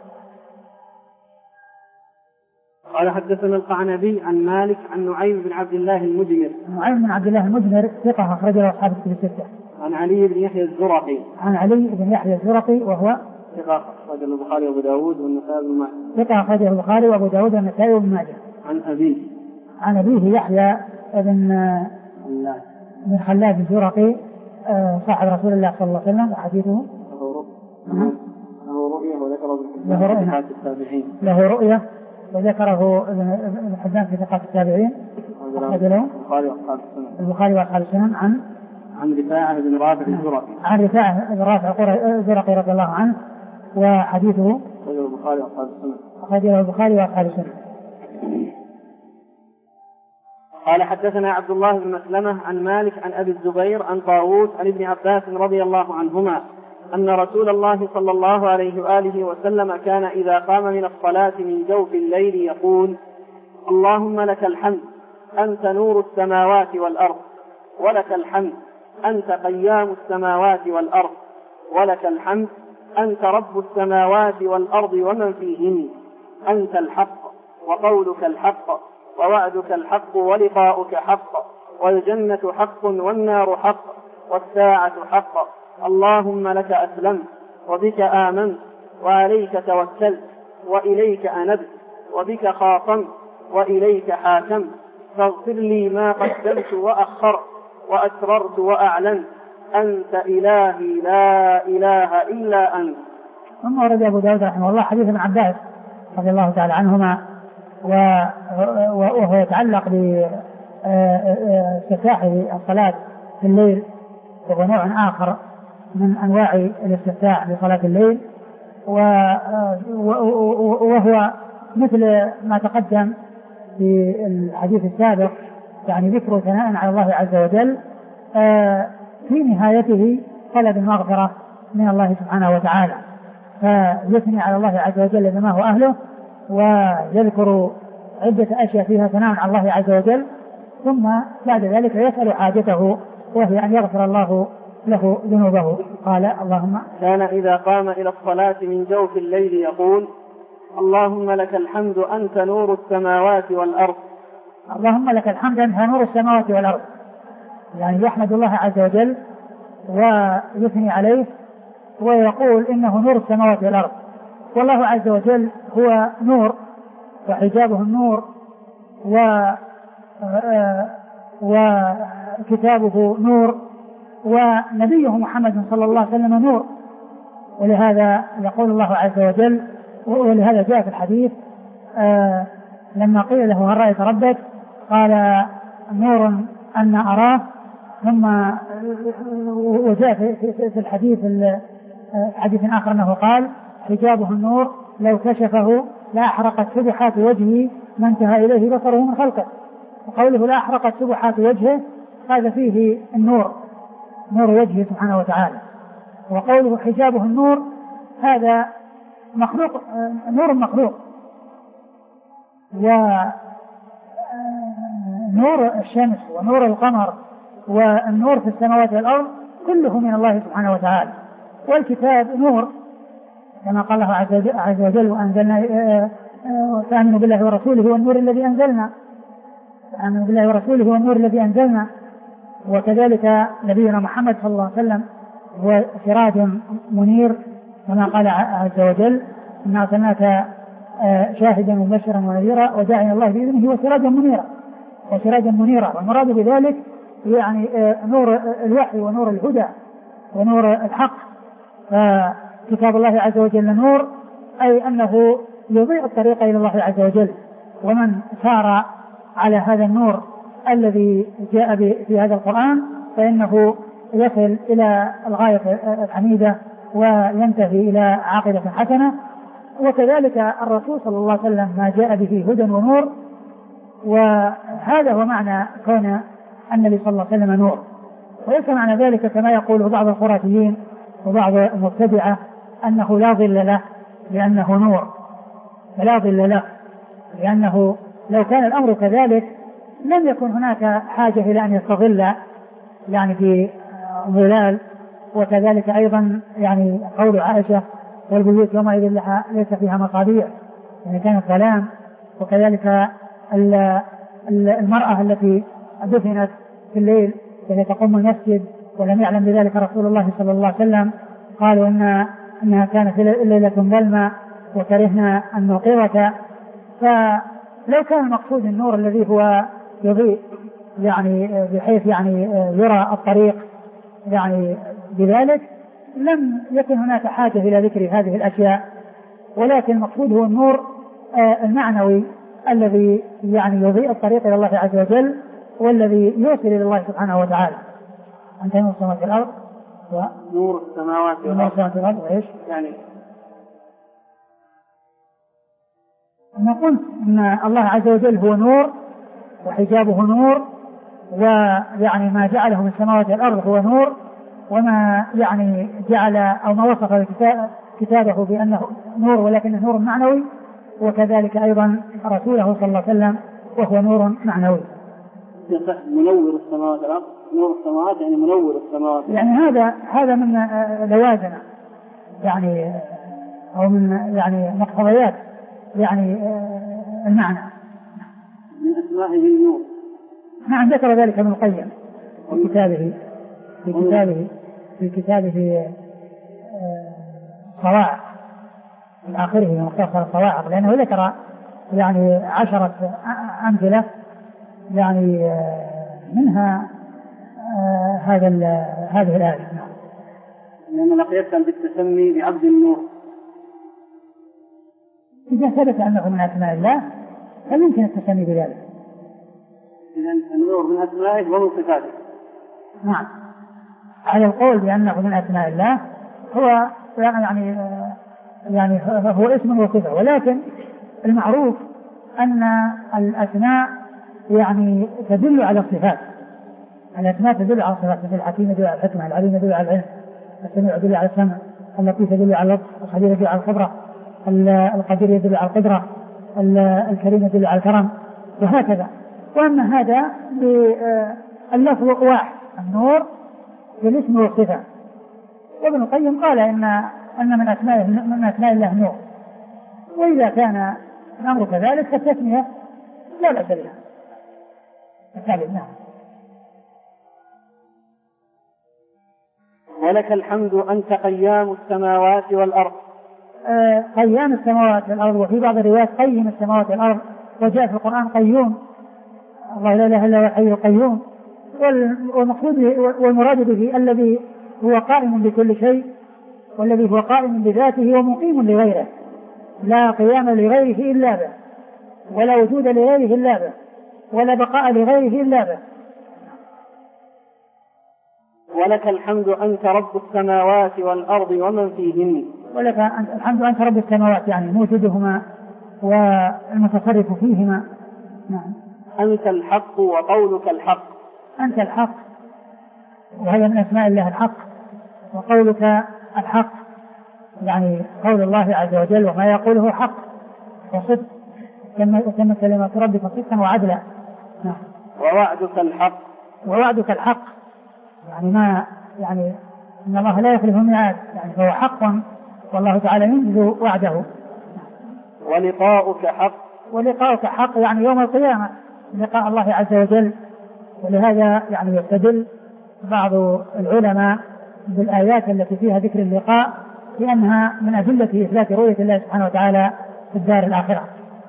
قال: حدثنا القعنبي عن مالك عن نعيم بن عبد الله المجمر. نعيم بن عبد الله المجمر ثقة أخرجه أصحاب الكتب الستة. عن علي بن يحيى الزرقي. عن علي بن يحيى الزرقي وهو ثقة أخرجه البخاري وأبو داود والنسائي وابن ماجه. ثقة أخرجه البخاري وأبو داود والنسائي وابن ماجه. عن أبيه عن أبيه يحيى بن بن خلاد الزرقي صاحب رسول الله صلى الله عليه وسلم، وحديثه له رؤية وذكره ابن حبان في التابعين. له رؤية وذكره ابن حبان في ثقات التابعين. البخاري وأصحاب السنن. عن عن رفاعة بن رافع الزرقي. عن رفاعة بن رافع الزرقي رضي الله عنه، وحديثه البخاري وأصحاب السنن. أخرجه البخاري وأصحاب السنن. قال: حدثنا عبد الله بن مسلمة عن مالك عن أبي الزبير عن طاووس عن ابن عباس رضي الله عنهما أن رسول الله صلى الله عليه وآله وسلم كان إذا قام من الصلاة من جوف الليل يقول: اللهم لك الحمد أنت نور السماوات والأرض ولك الحمد أنت قيام السماوات والأرض ولك الحمد أنت رب السماوات والأرض ومن فيهن أنت الحق وقولك الحق ووعدك الحق ولقاؤك حق والجنة حق والنار حق والساعة حق. اللهم لك أسلمت وبك آمنت وعليك توكلت وإليك أنبت وبك خاصمت وإليك حاكمت فاغفر لي ما قدمت وأخرت وأسررت وأعلنت أنت إلهي لا إله إلا أنت. ثم ورد أبو داود رحمه الله حديث ابن عباس رضي الله تعالى عنهما، وهو يتعلق باستفتاح الصلاة في الليل، وهو نوع آخر من أنواع الاستفتاح لصلاة الليل، وهو مثل ما تقدم في الحديث السابق، يعني ذكر ثناء على الله عز وجل في نهايته طلب المغفرة من الله سبحانه وتعالى، فيثني على الله عز وجل بما هو أهله، ويذكر عدة أشياء فيها ثناء على الله عز وجل، ثم بعد ذلك يسأل حاجته وهي أن يغفر الله له ذنوبه. قال: اللهم كان إذا قام إلى الصلاة من جوف الليل يقول: اللهم لك الحمد أنت نور السماوات والأرض. اللهم لك الحمد أنت نور السماوات والأرض، يعني يحمد الله عز وجل ويثني عليه ويقول إنه نور السماوات والأرض، والله عز وجل هو نور وحجابه النور وكتابه نور ونبيه محمد صلى الله عليه وسلم نور. ولهذا يقول الله عز وجل، ولهذا جاء في الحديث آه لما قيل له هل رأيت ربك؟ قال نور أن أراه. ثم وجاء في الحديث حديث آخر أنه قال حجابه النور لو كشفه لا أحرقت سبحات وجهه ما انتهى إليه بصره من خلقه. وقوله لا أحرقت سبحات وجهه هذا فيه النور، نور وجهه سبحانه وتعالى. وقوله حجابه النور هذا مخلوق، نور مخلوق. ونور الشمس ونور القمر والنور في السماوات والأرض كله من الله سبحانه وتعالى. والكتاب نور كما قال الله عز وجل وأنزلنا فآمنوا بالله ورسوله والنور الذي أنزلنا، فآمنوا بالله ورسوله والنور الذي أنزلنا. وكذلك نبينا محمد صلى الله عليه وسلم هو سراج منير كما قال عز وجل إنا أرسلناك شاهدا ومبشرا ونذيرا وداعيا الله بإذنه وسراجا منيرا وسراجا منيرا. والمراد بذلك يعني نور الوحي ونور الهدى ونور الحق. فكتاب الله عز وجل نور أي أنه يضيء الطريق إلى الله عز وجل، ومن سار على هذا النور الذي جاء في هذا القرآن فإنه يصل إلى الغاية الحميدة وينتهي إلى عاقبة حسنة. وكذلك الرسول صلى الله عليه وسلم ما جاء به هدى ونور، وهذا هو معنى كون النبي صلى الله عليه وسلم نور. وليس معنى ذلك كما يقوله بعض الخرافيين وبعض المبتدعة أنه لا ظل له لأنه نور، فلا ظل له، لأنه لو كان الأمر كذلك لم يكن هناك حاجة إلى أن يستظل يعني في ظلال. وكذلك أيضا يعني قول عائشة والبيوت يومئذ لها ليس فيها مصابيح، يعني كانت ظلام. وكذلك المرأة التي دفنت في الليل وهي تقوم المسجد ولم يعلم بذلك رسول الله صلى الله عليه وسلم قالوا إن إنها كانت ليلة ظلمة وكرهنا أن نوقظك. فلو كان المقصود النور الذي هو يضيء يعني بحيث يعني يرى الطريق يعني بذلك لم يكن هناك حاجة إلى ذكر هذه الأشياء، ولكن المقصود هو النور المعنوي الذي يعني يضيء الطريق إلى الله عز وجل والذي يوصل إلى الله سبحانه وتعالى. أنت نور السماوات والأرض ونور السماوات والأرض وإيش يعني نقول أن الله عز وجل هو نور وحجابه نور، ويعني ما جعله من السماوات والأرض هو نور، وما يعني جعل أو ما وصف كتابه بأنه نور ولكنه نور معنوي، وكذلك أيضا رسوله صلى الله عليه وسلم وهو نور معنوي. منور السماوات والأرض، نور السماوات يعني منور السماوات، يعني هذا هذا من لوازم يعني أو من يعني مقتضيات يعني المعنى من أسمائه النور. نعم ذكر ذلك ابن القيم في كتابه في كتابه في كتابه صواعق في آخره مختصر صواعق، لأنه ذكر يعني عشرة أمثلة يعني منها هذا هذه الآية. لأن لقيتها بالتسمي بعبد النور إذا ثبت أنه من أسماء الله فيمكن التسمي بذلك. إذن النور من أسمائه ومن صفاته. نعم على القول بأنه من أسماء الله هو يعني يعني هو اسم وصفة، ولكن المعروف أن الأسماء يعني تدل على الصفات. الأسماء تدل على الصفات، مثل الحكيم يدل على الحكمة، العليم يدل على العلم، السميع يدل على السمع، اللطيف يدل على اللطف، الخبير يدل على الخبرة، القدير يدل على القدرة، الكريم يدل على الكرم، وهكذا. وأما هذا باللفظ واحد النور بالاسم والصفة. وابن القيم قال إن أن من أسماء من أسماء الله نور، وإذا كان الأمر كذلك فالتسمية لا بأس بها. نعم. ولك الحمد أنت قيام السماوات والأرض. آه قيام السماوات والأرض، وفي بعض الروايات قيم السماوات والأرض، وجاء في القرآن قيوم، الله لا إله إلا هو الحي القيوم. والمقصود والمراد به الذي هو قائم بكل شيء، والذي هو قائم بذاته ومقيم لغيره، لا قيام لغيره إلا به، ولا وجود لغيره إلا به. ولا بقاء لغيره إلا به. ولك الحمد أنت رب السماوات والأرض ومن فيهن. ولك الحمد أنت رب السماوات يعني موجودهما والمتصرف فيهما. نعم. أنت الحق وقولك الحق. أنت الحق وهذا من أسماء الله الحق، وقولك الحق يعني قول الله عز وجل وما يقوله حق وصدق، كما كلمات ربك صدقا وعدلا. نعم. ووعدك الحق. ووعدك الحق يعني ما يعني إن الله لا يخلف الميعاد يعني فهو حق والله تعالى ينجز وعده. ولقاؤك حق. ولقاؤك حق يعني يوم القيامة لقاء الله عز وجل. ولهذا يعني يستدل بعض العلماء بالآيات التي فيها ذكر اللقاء لأنها من أدلة إثبات رؤية الله سبحانه وتعالى في الدار الآخرة.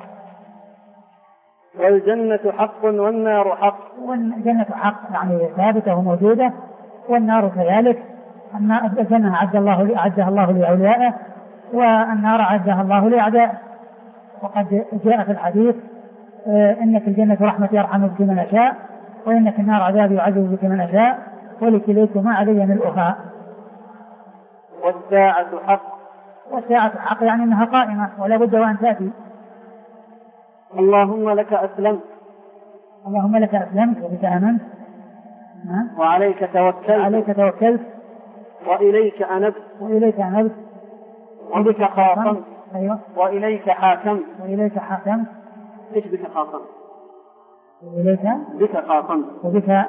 والجنة حق والنار حق. والجنة حق يعني ثابتة وموجودة، والنار كذلك. الجنة أعد الله أعدها الله لأوليائه، والنار أعدها الله لأعدائه. وقد جاء في الحديث إن في الجنة رحمتي أرحم بك من أشاء، وإن في النار عذابي يعذب بك من أشاء، ولكليكما علي ملؤها. والساعة حق. والساعة حق يعني أنها قائمة ولا بد وأن تأتي. اللهم لك أسلمت. اللهم لك أسلمت وبك آمنت. وعليك توكلت. وعليك توكلت. وإليك أنبت. وإليك أنبت. وبك خاصمت. أيوة. وإليك حاكمت. وإليك حاكمت. إيش بك خاصمت؟ وإليك بك خاصمت. وبك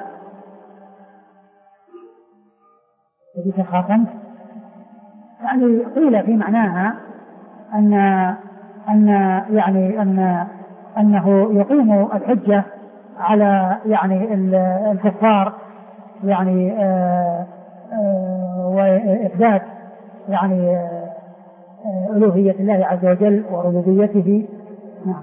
وبك خاصمت يعني قيل في معناها أن أن يعني أن أنه يقيم الحجة على يعني الكفار يعني آآ آآ وإثبات يعني ألوهية الله عز وجل وربوبيته. نعم.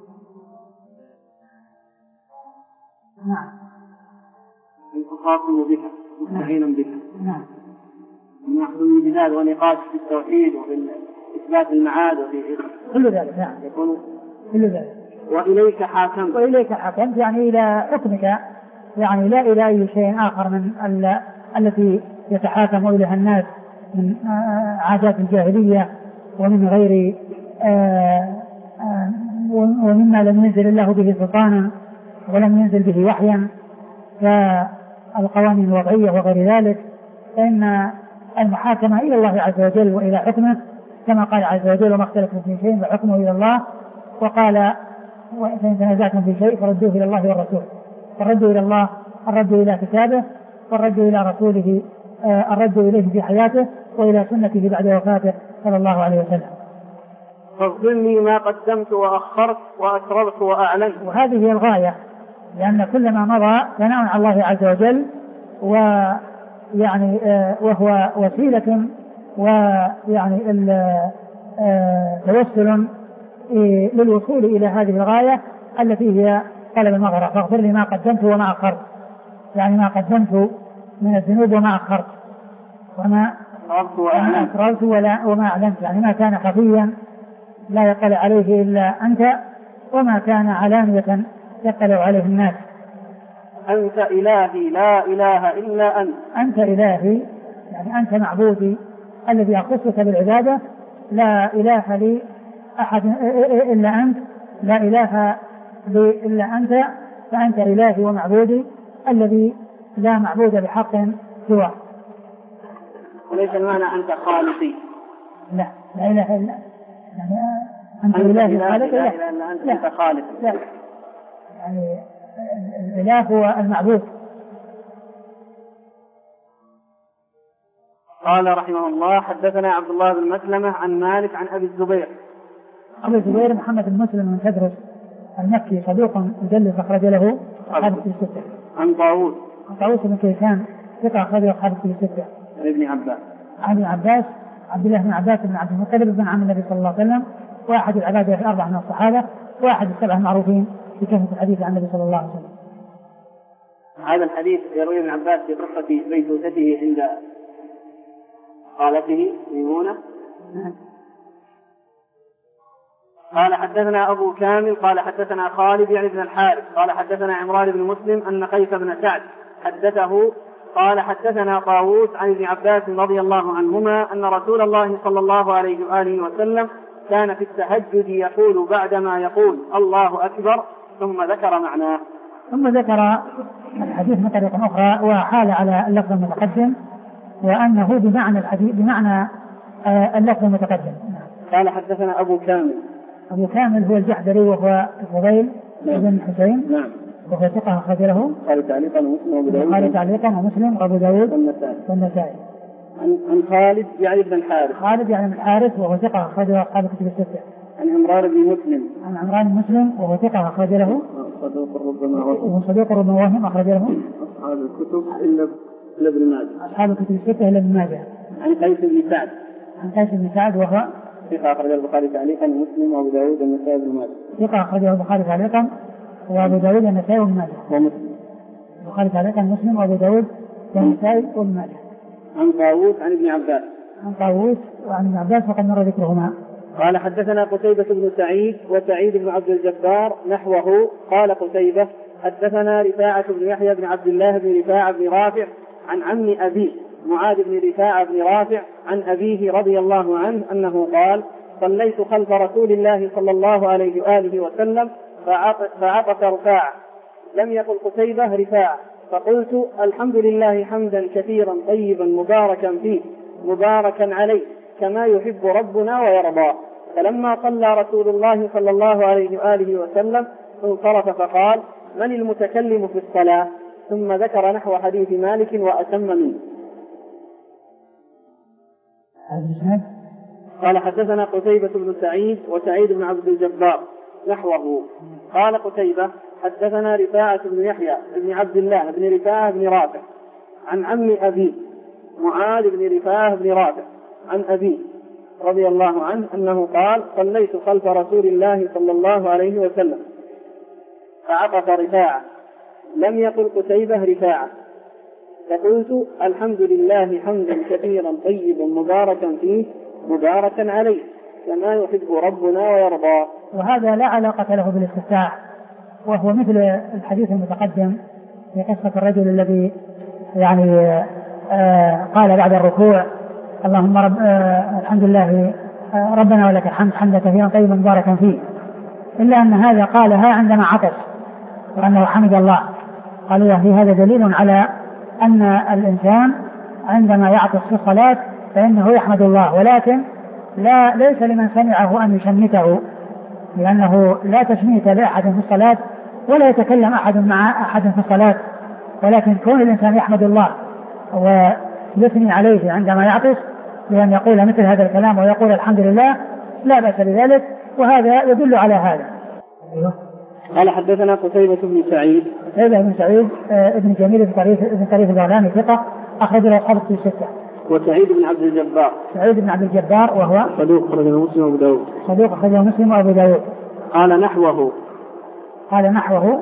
نعم. الخاصم بك مستعين بك. نعم. نحن من جدال ونقاش في التوحيد وفي إثبات المعاد وفي كل ذلك. نعم. يكون كل ذلك. وإليك حاكمت. وإليك حاكمت يعني إلى حكمك يعني لا إلى أي شيء آخر من ال... التي يتحاكم إليها الناس من عادات الجاهلية ومن غير آآ آآ ومما لم ينزل الله به سلطانا ولم ينزل به وحيا كالقوانين الوضعية وغير ذلك، فإن المحاكمة إلى الله عز وجل وإلى حكمه كما قال عز وجل وما اختلفتم في شيء فحكمه إلى الله. وقال وإن تنازعتم في شيء فردوه إلى الله والرسول. فالرد إلى الله الرد إلى كتابه، والرد إلى رسوله الرد إليه في حياته، وإلى سنته بعد وفاته صلى الله عليه وسلم. فاغفر لي ما قدمت وأخرت وأسررت وأعلنت. وهذه هي الغاية، لأن كل ما مضى ثناء على الله عز وجل ويعني وهو وسيلة ويعني توسل للوصول إلى هذه الغاية التي هي طلب المغفرة. فاغفر لي ما قدمت وما أخرت يعني ما قدمت من الذنوب وما أخرت وما أسررت وما أعلنت يعني ما كان خفيا لا يطلع عليه إلا أنت وما كان علانية يطلع عليه الناس. أنت إلهي لا إله إلا أنت. أنت إلهي يعني أنت معبودي الذي أخصك بالعبادة، لا إله لي أحد إلا أنت، لا إله لي إلا أنت، فأنت إلهي ومعبودي الذي لا معبود بحق سواه. وليس المعنى أنت خالقي. لا لا إله إلا يعني أنت, أنت إلهي خالق. لا إله إلا أنت. أنت خالق. لا يعني الإله هو المعبود. قال رحمه الله حدثنا عبد الله بن مسلمة عن مالك عن أبي الزبير. أبي الزبير محمد بن مسلم من تدرس المكي صدوق مدلس أخرج له أصحاب الكتب الستة. عن طاووس. عن طاووس بن كيسان ثقة أخرج له أصحاب الكتب الستة. عن ابن عباس. عن ابن عباس عبد الله بن عباس بن عبد المطلب بن عم النبي صلى الله عليه وسلم، واحد العبادة الأربعة من الصحابة، واحد السبعة المعروفين في كثرة الحديث عن النبي صلى الله عليه وسلم. هذا الحديث يروي ابن عباس في قصة بيتوتته عند خالته ميمونة. قال حدثنا أبو كامل قال حدثنا خالد يعني بن الحارث قال حدثنا عمران بن مسلم أن قيس بن سعد حدثه قال حدثنا طاووس عن ابن عباس رضي الله عنهما أن رسول الله صلى الله عليه وآله وسلم كان في التهجد يقول بعدما يقول الله أكبر ثم ذكر معناه. ثم ذكر الحديث من طريق أخرى وحال على اللفظ المتقدم وأنه بمعنى الحديث بمعنى اللفظ المتقدم. قال حدثنا أبو كامل. أبو كامل هو الجحدري وهو الفضيل بن حسين. نعم. وهو ثقة أخرج له قال تعليقا ومسلم وأبو داود. قال تعليقا ومسلم وأبو داود والنسائي. والنسائي. عن عن خالد يعني بن الحارث. خالد يعني بن الحارث وهو ثقة أخرج له أصحاب الكتب الستة. عن عمران بن مسلم. عن عمران بن مسلم وهو ثقة أخرج له. صدوق ربما وهم. وهو صدوق ربما وهم أخرج له. أصحاب الكتب إلا إلا ابن ماجه. أصحاب الكتب الستة إلا ابن ماجه. عن قيس بن سعد. عن قيس بن سعد وهو ثقة أخرج البخاري تعليقا ومسلم وأبو داود والنسائي بن ماجه. ثقة أخرجه البخاري تعليقا وأبو داود والنسائي وابن ماجه. ومسلم. البخاري تعليقا مسلم وأبو داود والنسائي وابن ماجه. عن طاووس عن ابن عباس. عن طاووس وعن ابن عباس وقد مر ذكرهما. قال حدثنا قتيبة بن سعيد وسعيد بن عبد الجبار نحوه. قال قتيبة حدثنا رفاعة بن يحيى بن عبد الله بن رفاعة بن رافع عن عم أبيه معاذ بن رفاعة بن رافع عن أبيه رضي الله عنه أنه قال صليت خلف رسول الله صلى الله عليه وآله وسلم فعطس رفاعة. لم يقل قتيبة رفاعة فقلت الحمد لله حمدا كثيرا طيبا مباركا فيه مباركا عليه كما يحب ربنا ويرضى. فلما صلى رسول الله صلى الله عليه وآله وسلم انصرف فقال من المتكلم في الصلاة ثم ذكر نحو حديث مالك وأتم منه. قال حدثنا قتيبة بن سعيد وسعيد بن عبد الجبار نحوه. قال قتيبة حدثنا رفاعة بن يحيى بن عبد الله بن رفاعة بن رافع عن عم أبيه معاذ بن رفاعة بن رافع عن أبيه رضي الله عنه أنه قال صليت خلف رسول الله صلى الله عليه وسلم فعطس رفاعة. لم يقل قتيبة رفاعة فقلت الحمد لله حمدا كثيرا طيبا مباركا فيه مباركا عليه كما يحب ربنا ويرضى. وهذا لا علاقة له بالاستفتاح وهو مثل الحديث المتقدم في قصة الرجل الذي يعني آه قال بعد الركوع اللهم رب آه الحمد لله آه ربنا ولك الحمد حمدا كثيرا طيبا مباركا فيه، إلا أن هذا قالها عندما عطس وأنه حمد الله. قالوا في هذا دليل على أن الإنسان عندما يعطس في الصلاة فإنه يحمد الله، ولكن لا ليس لمن سمعه أن يشمته، لأنه لا تشميت لأحد في الصلاة ولا يتكلم أحد مع أحد في الصلاة، ولكن كون الإنسان يحمد الله ويثني عليه عندما يعطس بأن يقول مثل هذا الكلام ويقول الحمد لله لا بأس بذلك، وهذا يدل على هذا. قال حدثنا قتيبة بن سعيد. قتيبة بن سعيد ابن جميل بن طريف ابن طريف البغلاني ثقة أخرج له أصحاب الكتب الستة. وسعيد بن عبد الجبار. سعيد بن عبد الجبار وهو صدوق أخرجه مسلم وأبو داود. صدوق أخرجه مسلم وأبو داود. قال نحوه. قال نحوه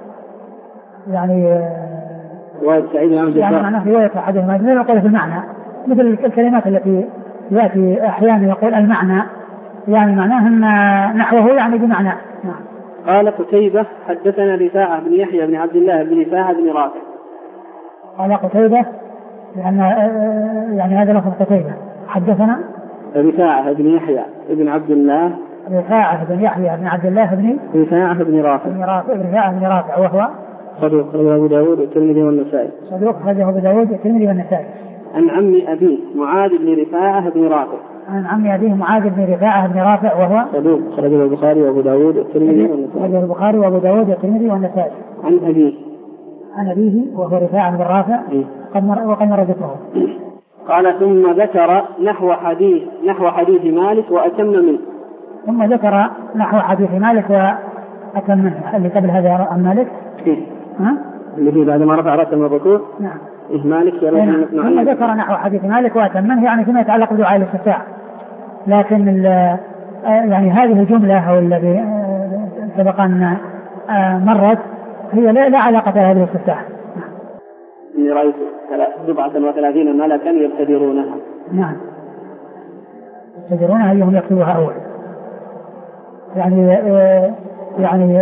يعني رواية سعيد بن عبد الجبار يعني معناه رواية أحدهما لا نقول في المعنى، مثل الكلمات التي يأتي أحيانا يقول المعنى يعني معناه أن نحوه يعني بمعنى. نعم. قال قتيبة حدثنا رفاعة بن يحيى بن عبد الله بن رفاعة بن رافع. قال قتيبة لأن يعني هذا لفظ قتيبة. حدثنا رفاعة بن يحيى بن عبد الله رفاعة بن يحيى بن عبد الله بن رفاعة بن رافع بن رافع رفاعة بن رافع وهو صدوق أخرجه أبو داود والترمذي والنسائي. صدوق أخرجه أبو داود والترمذي والنسائي. عن عم أبيه معاذ بن رفاعة بن رافع. عن عم أبيه معاذ بن رفاعة بن رافع وهو صدوق أخرجه البخاري وأبو داود والترمذي والنسائي. أخرجه البخاري وأبو داود والترمذي والنسائي. عن أبيه عن أبيه وهو رفاعة بن رافع قد مر وقد مر ذكره. قال ثم ذكر نحو حديث نحو حديث مالك وأتم منه. ثم ذكر نحو حديث مالك وأتم منه. اللي قبل هذا عن مالك إيه؟ ها؟ اللي فيه بعد ما رفع رأسه من الركوع. نعم. إيه مالك يروي نعم. ثم ذكر نحو حديث مالك وأتم منه يعني فيما يتعلق بدعاء الاستفتاح، لكن يعني هذه الجملة أو الذي سبق أن مرت هي لا علاقة لها بالاستفتاح. إني رأيت سبعة وثلاثين ملكا يبتدرونها. نعم. يبتدرونها أيهم يكتبها أول. يعني يعني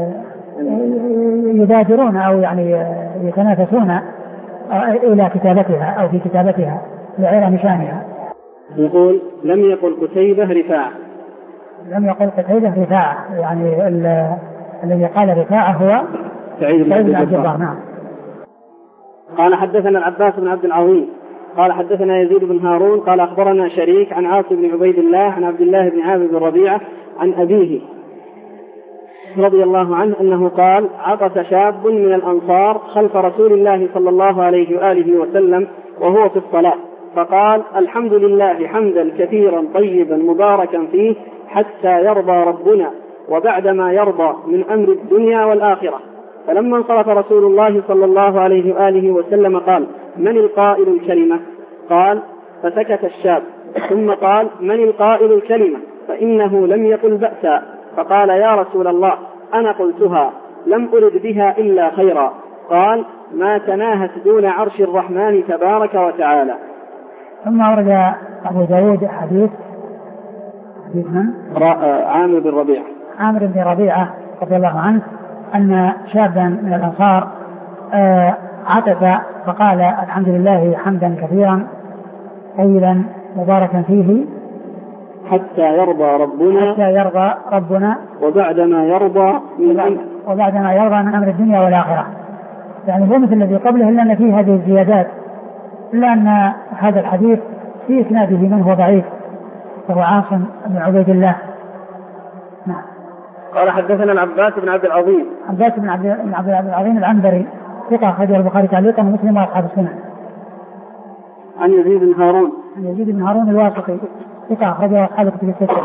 يبادرون أو يعني يتنافسون إلى كتابتها أو في كتابتها لعلم شانها. يقول لم يقل قتيبة رفاعة. لم يقل قتيبة رفاعة، يعني الذي قال رفاعة هو سعيد بن عبد الجبار. نعم. قال حدثنا العباس بن عبد العظيم قال حدثنا يزيد بن هارون قال أخبرنا شريك عن عاصم بن عبيد الله عن عبد الله بن عامر بن ربيعة عن أبيه رضي الله عنه أنه قال عطس شاب من الأنصار خلف رسول الله صلى الله عليه وآله وسلم وهو في الصلاة فقال الحمد لله حمدا كثيرا طيبا مباركا فيه حتى يرضى ربنا وبعدما يرضى من أمر الدنيا والآخرة. فلما انصرف رسول الله صلى الله عليه وآله وسلم قال من القائل الكلمة؟ قال فسكت الشاب ثم قال من القائل الكلمة فإنه لم يقل بأسا. فقال يا رسول الله أنا قلتها لم أرد بها إلا خيرا. قال ما تناهت دون عرش الرحمن تبارك وتعالى. ثم ورد أبو داود حديث حديث من؟ عامر بن ربيعة عامر بن ربيعة رضي الله عنه أن شابا من الأنصار عطف فقال الحمد لله حمدا كثيرا طيبا مباركا فيه حتى يرضى ربنا حتى يرضى ربنا وبعدما يرضى من وبعدما يرضى من أمر الدنيا والآخرة. يعني هو مثل الذي قبله إلا أن فيه هذه الزيادات، إلا أن هذا الحديث في إسناده من هو ضعيف وهو عاصم بن عبيد الله. نعم. قال حدثنا العباس بن عبد العظيم عباس بن عبد بن عبد العظيم العنبري ثقة أخرجه البخاري تعليقا ومسلم وأصحاب السنن. عن يزيد بن هارون عن يزيد بن هارون الواسطي ثقة أخرجه أصحاب الكتب الستة.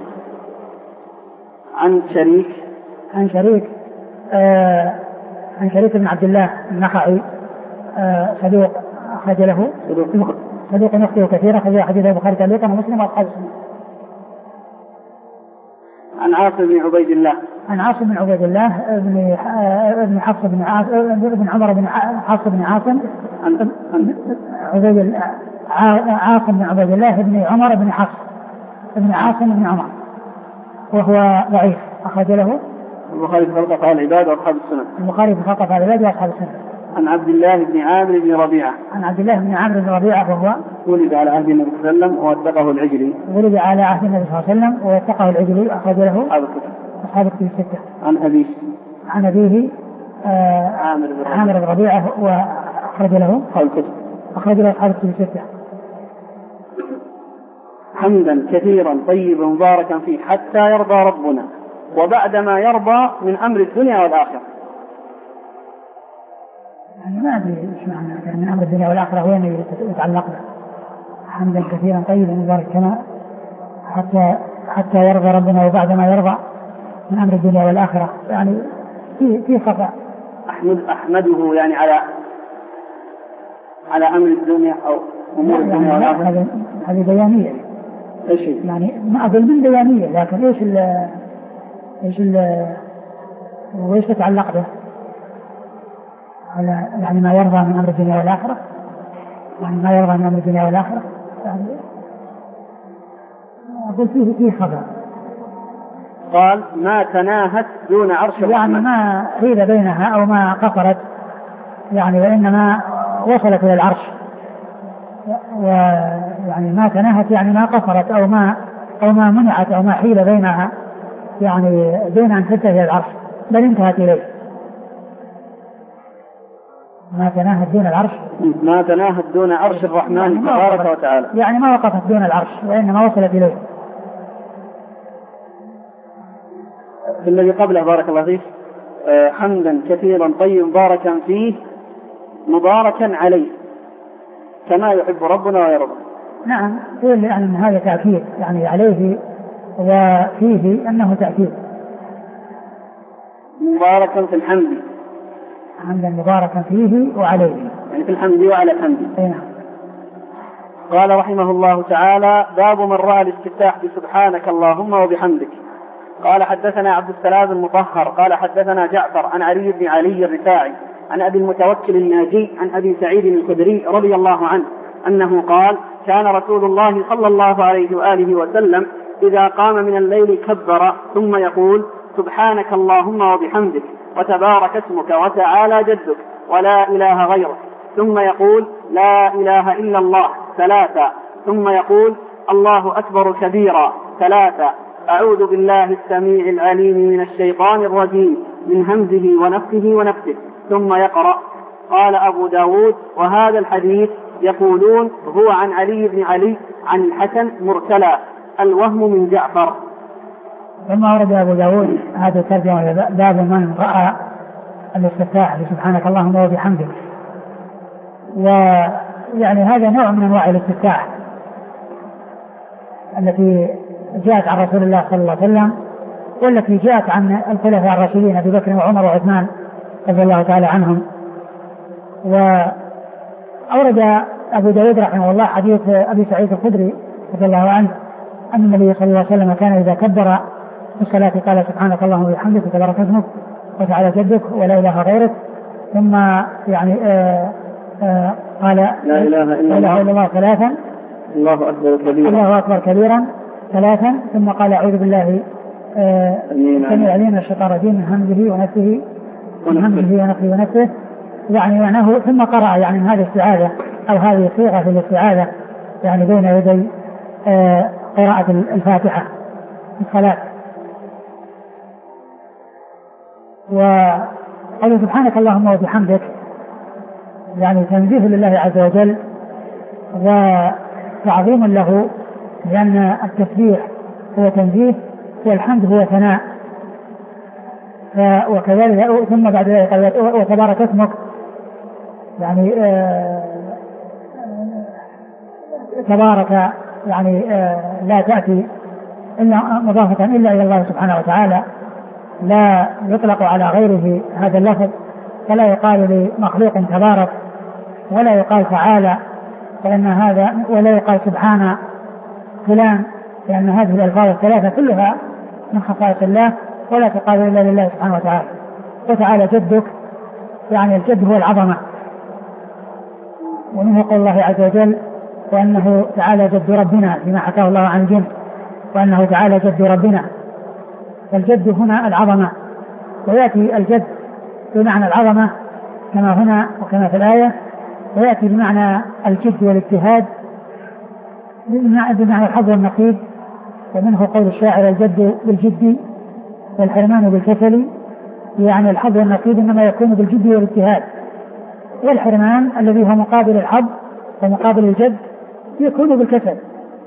عن شريك عن شريك آه عن شريك بن عبد الله النخعي آه صدوق أخرج له صدوق يخطئ كثيرا أخرج حديث البخاري تعليقا ومسلم وأصحاب السنن. عن عاصم بن عبيد الله عن عاصم بن عبيد الله ابن ابن حفص بن عاصم ابن عمر بن حفص بن عاصم عن عبيد عاصم بن عبيد الله ابن عمر بن حفص ابن عاصم بن عمر وهو ضعيف أخرج له البخاري في خلق أفعال العباد وأصحاب السنن. البخاري في خلق أفعال العباد وأصحاب السنن. عن عبد الله بن عامر بن ربيعة عن عبد الله بن عامر بن ربيعة وهو ولد على عهد النبي صلى الله عليه وسلم ووثقه العجلي ولد على عهد النبي صلى الله عليه وسلم ووثقه العجلي أخرج له أصحاب الكتب الستة. عن أبيه عن أبيه آه عامر بن ربيعة وأخرج له أخرج له أصحاب الكتب الستة. حمدا كثيرا طيبا مباركا فيه حتى يرضى ربنا وبعدما يرضى من أمر الدنيا والآخرة. يعني ما أدري إيش معنى من أمر الدنيا والآخرة وين يتعلق به. حمدا كثيرا طيبا مباركا كما حتى حتى يرضى ربنا وبعدما يرضى من أمر الدنيا والآخرة، يعني في في خطأ. أحمد أحمده يعني على على أمر الدنيا أو أمور الدنيا والآخرة. هذه بيانية. إيش يعني ما أقول من بيانية، لكن إيش ال إيش ال وإيش تتعلق به؟ على يعني ما يرضى من أمر الدنيا والآخرة، يعني ما يرضى من أمر الدنيا والآخرة، يعني أقول فيه فيه خطأ. قال ما تناهت دون عرش الرحمن، يعني ما حيل بينها أو ما قصرت، يعني وإنما وصلت إلى العرش، ويعني ما تناهت يعني ما قصرت أو ما أو ما منعت أو ما حيل بينها، يعني بين أن تنتهي إلى العرش، بل انتهت إليه. ما تناهت دون العرش ما تناهت دون عرش الرحمن يعني تبارك وتعالى، يعني ما وقفت دون العرش وإنما وصلت إليه. الذي قبله بارك الله فيك حمدا كثيرا طيبا مباركا فيه مباركا عليه كما يحب ربنا ويرضى. نعم، يقول يعني هذا تأكيد، يعني عليه وفيه أنه تأكيد. مباركا في الحمد، حمدا مباركا فيه وعليه، يعني في الحمد وعلى الحمد. نعم. قال رحمه الله تعالى: باب من رأى الاستفتاح بسبحانك اللهم وبحمدك. قال حدثنا عبد السلام المطهر قال حدثنا جعفر عن علي بن علي الرفاعي عن أبي المتوكل الناجي عن أبي سعيد الخدري رضي الله عنه أنه قال: كان رسول الله صلى الله عليه وآله وسلم إذا قام من الليل كبر ثم يقول سبحانك اللهم وبحمدك وتبارك اسمك وتعالى جدك ولا إله غيرك، ثم يقول لا إله إلا الله ثلاثا، ثم يقول الله أكبر كبيرا ثلاثا، أعوذ بالله السميع العليم من الشيطان الرجيم من همزه ونفخه ونفسه، ثم يقرأ. قال أبو داود وهذا الحديث يقولون هو عن علي بن علي عن الحسن مرسلا، الوهم من جعفر. ثم ورد أبو داود هذا الترجمة باب من رأى الاستفتاح سبحانك اللهم وبحمدك، ويعني هذا نوع من أنواع الاستفتاح التي جاءت عن رسول الله صلى الله عليه وسلم، والتي جاءت عن الخلفاء الراشدين أبي بكر وعمر وعثمان رضي الله تعالى عنهم. وأورد أبو داود رحمه الله حديث أبي سعيد الخدري رضي الله عنه أن النبي صلى الله عليه وسلم كان إذا كبر في الصلاة قال سبحانك اللهم وبحمدك وتبارك اسمك وتعالى جدك ولا إله غيرك، ثم يعني آآ آآ قال لا إله إلا الله, الله ثلاثا، الله أكبر كبيرا الله أكبر كبيرا ثلاثا، ثم قال أعوذ بالله السميع العليم من الشيطان الرجيم من همزه ونفسه من همزه ونفسه ونفسه، يعني معناه ثم قرأ يعني هذه الاستعاذة أو هذه صيغة في الاستعاذة يعني بين يدي قراءة الفاتحة في الصلاة. وقال سبحانك اللهم وبحمدك يعني تنزيه لله عز وجل وتعظيم له، لأن التسبيح هو تنزيه والحمد هو ثناء، وكذلك ثم بعد ذلك وتبارك اسمك يعني آه تبارك يعني آه لا تأتي إلا مضافة إلا إلى الله سبحانه وتعالى، لا يطلق على غيره هذا اللفظ، فلا يقال لمخلوق تبارك ولا يقال تعالى، فإن هذا ولا يقال سبحان فلان، لأن هذه الألفاظ الثلاثة كلها من خصائص الله ولا تقال إلا لله سبحانه وتعالى. وتعالى جدك يعني الجد هو العظمة، ومنه قول الله عز وجل وأنه تعالى جد ربنا فيما حكاه الله عن الجن، وأنه تعالى جد ربنا، فالجد هنا العظمة، ويأتي الجد بمعنى العظمة كما هنا وكما في الآية، ويأتي بمعنى الجد والاجتهاد بمعنى الحظ والنقيض، ومنه قول الشاعر الجد بالجد والحرمان بالكسل، يعني الحظ والنقيض إنما يكون بالجد والاجتهاد، والحرمان الذي هو مقابل الحظ ومقابل الجد يكون بالكسل.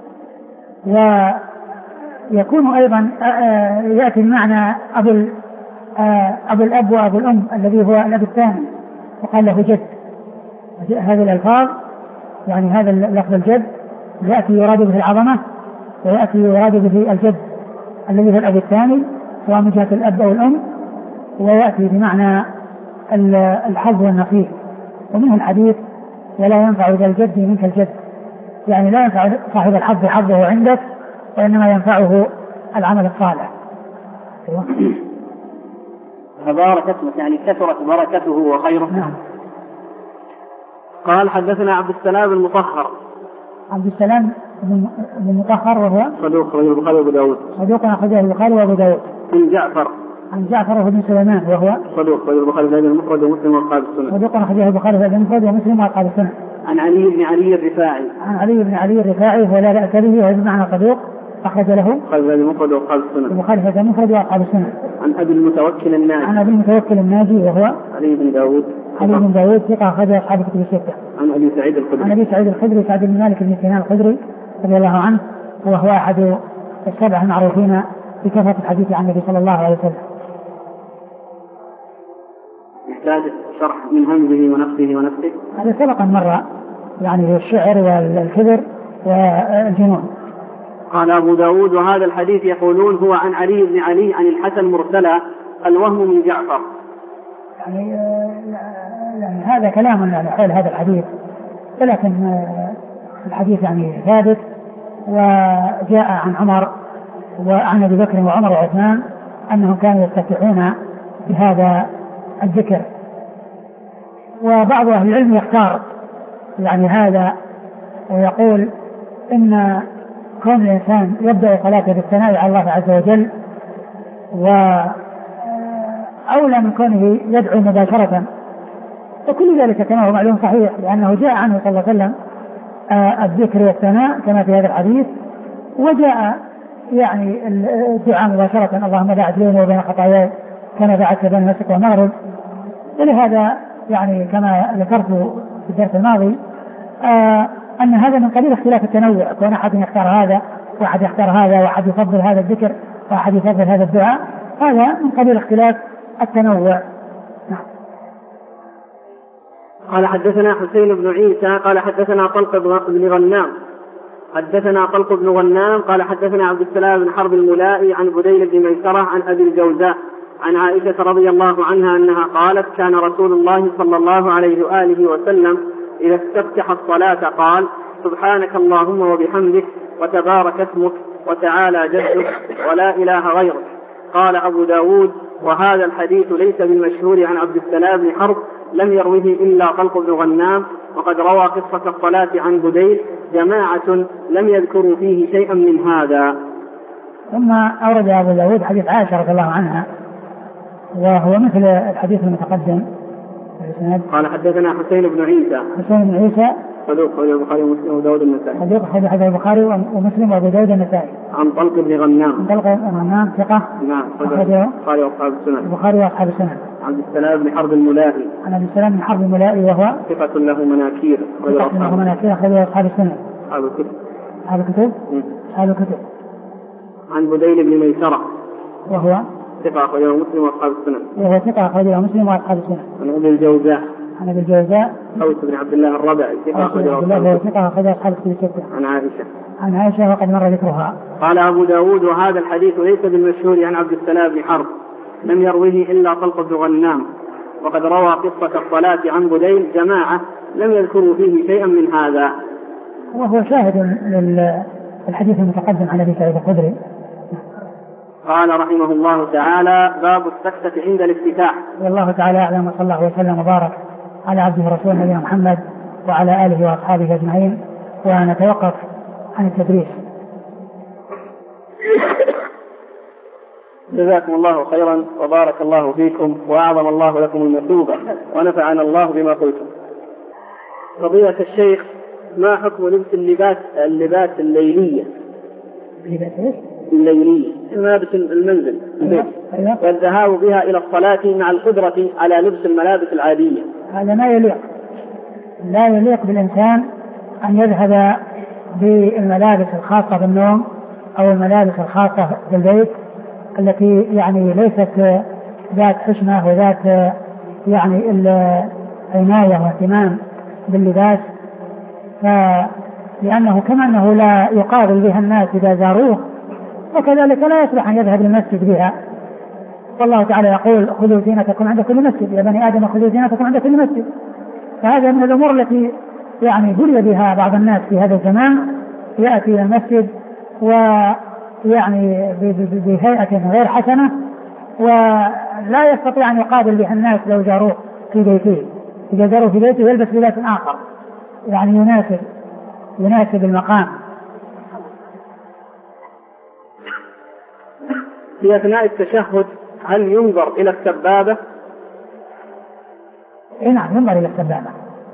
ويكون أيضا يأتي بمعنى أبو أبو الأب وأبو الأم الذي هو الأب الثاني وقال له جد. هذه الألفاظ يعني هذا اللفظ الجد يأتي يراد به العظمة، ويأتي يراد به الجد الذي هو الأب الثاني سواء من جهة الأب أو الأم، ويأتي بمعنى الحظ والنقيض. ومنه الحديث ولا ينفع ذا الجد منك الجد، يعني لا ينفع صاحب الحظ حظه عندك، وإنما ينفعه العمل الصالح. فبارك اسمك يعني كثرت بركته وخيره. نعم. قال حدثنا عبد السلام المطهر. عبد السلام بن المطهر وهو صدوق أخرجه البخاري وأبو داود. صدوق أخرجه البخاري وأبو داود. عن جعفر. عن جعفر بن سليمان وهو صدوق أخرجه البخاري في المفرد ومسلم وأصحاب السنن. صدوق أخرجه البخاري في المفرد ومسلم وأصحاب السنن. عن علي بن علي الرفاعي. عن علي بن علي الرفاعي ولا بأس به، وهو بمعنى صدوق أخرج له البخاري في المفرد وأصحاب السنن. البخاري في المفرد وأصحاب السنن. عن أبي المتوكل الناجي. عن أبي المتوكل الناجي وهو علي بن داود. علي بن داود ثقة أخرج أصحاب الكتب الستة. عن أبي سعيد الخدري. عن أبي سعيد الخدري سعد بن مالك بن سنان الخدري رضي الله عنه، وهو أحد السبع المعروفين بكثرة الحديث عن النبي صلى الله عليه وسلم. يحتاج شرح من همزه ونفسه ونفسه. هذا سبق مرة يعني الشعر والكبر والجنون. قال أبو داود وهذا الحديث يقولون هو عن علي بن علي عن الحسن مرسلا، الوهم من جعفر. يعني, يعني هذا كلام يعني حول هذا الحديث، ولكن الحديث يعني ثابت، وجاء عن عمر وعن أبي بكر وعمر وعثمان أنهم كانوا يستفتحون بهذا الذكر. وبعض أهل العلم يختار يعني هذا ويقول إن كون الإنسان يبدأ صلاته بالثناء على الله عز وجل، وأولى من كونه يدعو مباشرة، وكل ذلك كما هو معلوم صحيح، لأنه جاء عنه صلى الله عليه وسلم الذكر والثناء كما في هذا الحديث، وجاء يعني الدعاء مباشرة: اللهم باعد بيني وبين خطاياي كما باعدت بين المشرق والمغرب. ولهذا يعني كما ذكرت في الدرس الماضي آه أن هذا من قبيل اختلاف التنوع، كون أحد يختار هذا وأحد يختار هذا وأحد يفضل هذا الذكر وأحد يفضل هذا الدعاء، هذا من قبيل اختلاف التنوع. قال حدثنا حسين بن عيسى قال حدثنا طلق بن غنام حدثنا طلق بن غنام قال حدثنا عبد السلام بن حرب الملائي عن بديل بن ميسرة عن أبي الجوزاء عن عائشة رضي الله عنها أنها قالت: كان رسول الله صلى الله عليه وآله وسلم إذا استفتح الصلاة قال: سبحانك اللهم وبحمدك وتبارك اسمك وتعالى جدك ولا إله غيرك. قال أبو داود: وهذا الحديث ليس بالمشهور عن عبد السلام بن حرب، لم يروه إلا طلق بن غنام، وقد روى قصة الصلاة عن بديل جماعة لم يذكروا فيه شيئا من هذا. ثم أورد أبو داود حديث عائشة رضي الله عنها، وهو مثل الحديث المتقدم. قال حدثنا حسين بن عيسى حسين بن عيسى صدوق أخرجه البخاري ومسلم وأبو داود النسائي صدوق أخرجه البخاري ومسلم وأبو داود النسائي عن طلق بن غنام عن طلق بن غنام ثقة نعم أخرجه البخاري وأصحاب السنن البخاري وأصحاب السنن عن عبد السلام بن حرب الملائي عن عبد السلام بن حرب الملائي وهو ثقة له مناكير ثقة له مناكير أخرجه أصحاب السنن أصحاب الكتب أصحاب الكتب أصحاب الكتب عن بديل بن ميسرة وهو ثقة أخرجه مسلم وأصحاب السنن وهو ثقة أخرجه مسلم وأصحاب السنن عن أبي الجوزاء عن أبي الجوزاء أوس بن عبد الله الربعي ثقة أخرجه أصحاب السنن عن عائشة عن عائشة وقد مر ذكرها. قال أبو داود: وهذا الحديث ليس بالمشهور عن عبد السلام بن حرب، لم يروه إلا طلق بن غنام، وقد روى قصة الصلاة عن بديل جماعة لم يذكروا فيه شيئا من هذا. وهو شاهد للحديث المتقدم عن أبي سعيد الخدري. قال رحمه الله تعالى: باب السكتة عند الافتتاح. والله تعالى أعلم، وصلى الله وسلم وبارك على عبده ورسوله نبينا محمد وعلى آله وأصحابه أجمعين. ونتوقف عن التدريس. جزاكم الله خيرا وبارك الله فيكم وأعظم الله لكم المثوبة ونفعنا الله بما قلتم. فضيلة الشيخ، ما حكم لبس اللباس اللباس الليلية لباس الليلية ملابس المنزل والذهاب بها إلى الصلاة مع القدرة على لبس الملابس العادية؟ هذا ما يليق، لا يليق بالإنسان أن يذهب بالملابس الخاصة بالنوم أو الملابس الخاصة بالبيت التي يعني ليست ذات حشمة وذات يعني العناية واهتمام باللباس، لأنه كما أنه لا يقابل بها الناس إذا زاروه، وكذلك لا يصلح أن يذهب للمسجد بها. والله تعالى يقول: خذوا زينتكم عند كل مسجد، يا بني آدم خذوا زينتكم عند كل مسجد. فهذا من الأمور التي يعني بلي بها بعض الناس في هذا الزمان، يأتي إلى المسجد ويعني بهيئة غير حسنة، ولا يستطيع أن يقابل بها الناس لو جاروه في بيته. إذا جاروه في بيته يلبس لباس آخر يعني يناسب يناسب المقام. في أثناء التشهد هل ينظر إلى السبابة؟ إيه نعم، ينظر إلى السبابة.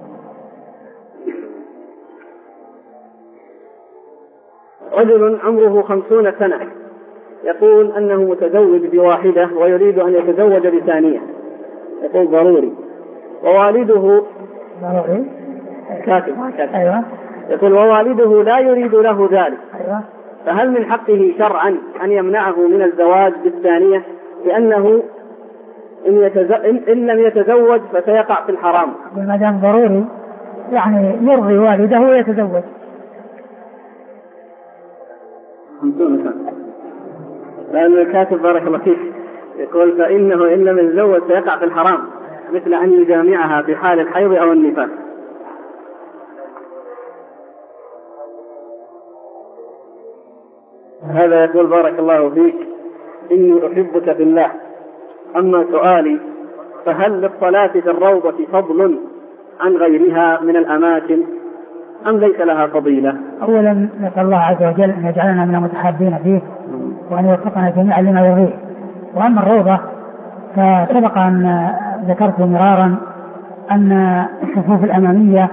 رجل عمره خمسون سنة يقول أنه متزوج بواحدة ويريد أن يتزوج بثانية، يقول ضروري، ووالده ضروري كاتب أيوة. يقول ووالده لا يريد له ذلك، أيوة. فهل من حقه شرعا أن يمنعه من الزواج بالثانية، لأنه إن, يتزو... إن لم يتزوج فسيقع في الحرام؟ ما دام ضروري يعني يرضي والده ويتزوج. لأن الكاتب بارك الله فيك يقول فإنه إن لم يتزوج سيقع في الحرام، مثل أن يجامعها في حال الحيض أو النفاس. هذا يقول بارك الله فيك: إني أحبك في الله، أما سؤالي فهل للصلاة في الروضة فضل عن غيرها من الأماكن؟ أم ليس لها فضيلة؟ أولا نسأل الله عز وجل أن يجعلنا من المتحابين فيه وأن يوفقنا جميعا لما يرضيه. وأما الروضة فسبق أن ذكرت مرارا أن الصفوف الأمامية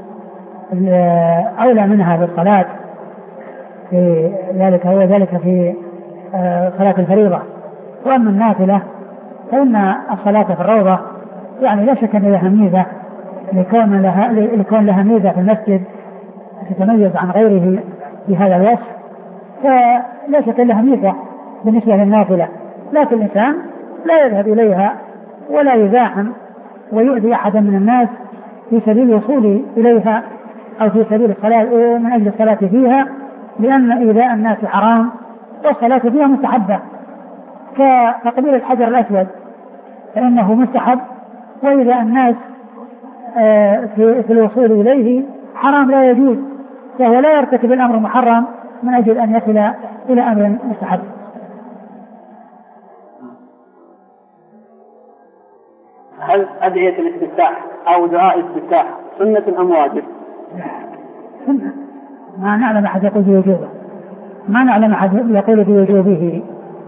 أولى منها بالصلاة في ذلك هو ذلك في صلاة الفريضة. وأما النافلة فإن الصلاة في الروضة يعني لا شك أن لها ميزة لكون لها, لكون لها ميزة في المسجد تتميز عن غيره في هذا الوصف، فلا شك أن لها ميزة بالنسبة للنافلة، لكن الإنسان لا يذهب إليها ولا يزاحم ويؤذي أحدا من الناس في سبيل الوصول إليها أو في سبيل الصلاة من أجل الصلاة فيها، لأن إيذاء الناس حرام والصلاة فيها مستحبة. كتقبيل الحجر الأسود فإنه مستحب، وإذا الناس في الوصول إليه حرام لا يجوز، فهو لا يرتكب الأمر محرم من أجل أن يصل إلى أمر مستحب. هل أدعية الاستفتاح أو دعاء الاستفتاح سنة أم واجب؟ سنة، ما نعلم أحد يقول بوجوبه، ما نعلم أحد يقول بوجوبه.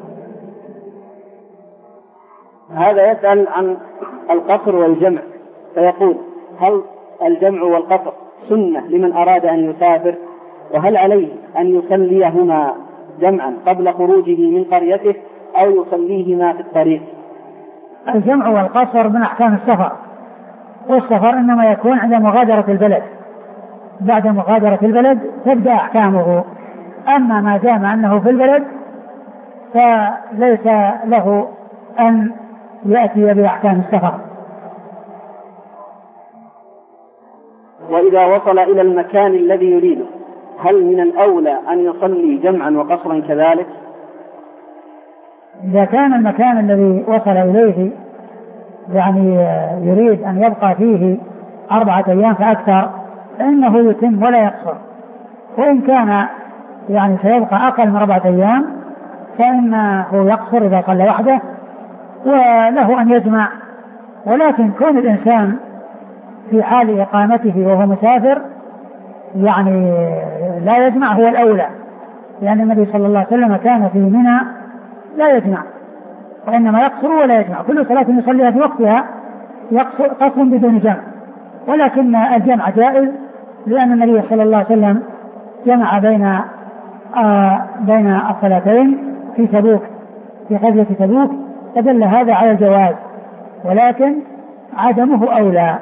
هذا يسأل عن القصر والجمع فيقول: هل الجمع والقصر سنة لمن أراد أن يسافر؟ وهل عليه أن يصليهما جمعا قبل خروجه من قريته أو يصليهما في الطريق؟ الجمع والقصر من أحكام السفر، والسفر إنما يكون عند مغادرة البلد، بعد مغادرة البلد تبدأ أحكامه. أما ما دام أنه في البلد فليس له أن يأتي بأحكام السفر. وإذا وصل إلى المكان الذي يريده هل من الأولى أن يصلي جمعا وقصرا كذلك؟ إذا كان المكان الذي وصل إليه يعني يريد أن يبقى فيه أربعة أيام فأكثر فإنه يتم ولا يقصر، وإن كان يعني سيبقى أقل من أربعة أيام فإنه يقصر إذا صلى وحده، وله أن يجمع. ولكن كون الإنسان في حال إقامته وهو مسافر يعني لا يجمع هو الأولى، لأن النبي صلى الله عليه وسلم كان في منى لا يجمع، وإنما يقصر ولا يجمع. كل صلاة يصليها في وقتها يقصر قصر بدون جمع، ولكن الجمع جائز لأن النبي صلى الله عليه وسلم جمع بين آه بين الصلاتين في تبوك في غزوة تبوك، فدل هذا على الجواز، ولكن عدمه أولى.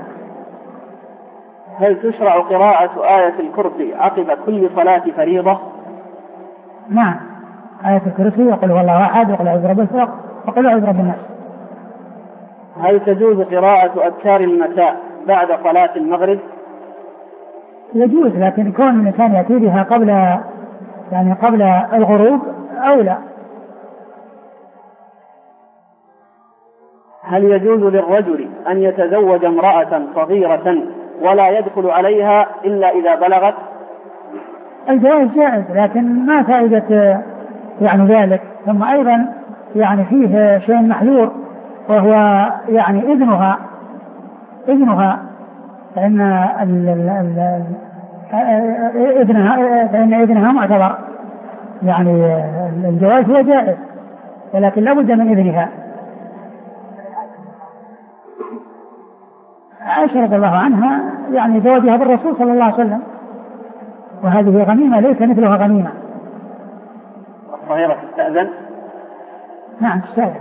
هل تشرع قراءة آية الكرسي عقب كل صلاة فريضة؟ نعم، آية الكرسي يقول هو الله أحد وقل أعوذ برب الفلق وقل أعوذ برب الناس. هل تجوز قراءة أذكار المساء بعد صلاة المغرب؟ يجوز، لكن كون الإنسان يأتي بها قبل يعني قبل الغروب أولى. هل يجوز للرجل أن يتزوج امرأة صغيرة ولا يدخل عليها إلا إذا بلغت؟ الجواز جائز، لكن ما فائدة يعني ذلك. ثم أيضا يعني فيه شيء محذور وهو يعني إذنها إذنها فإن إذنها فإن إذنها معتبر، يعني الجواز هو جائز ولكن لا بد من إذنها. عائشة رضي الله عنها يعني زوجها بالرسول صلى الله عليه وسلم، وهذه غنيمة ليس مثلها غنيمة. الصغيرة تستأذن؟ نعم تستأذن.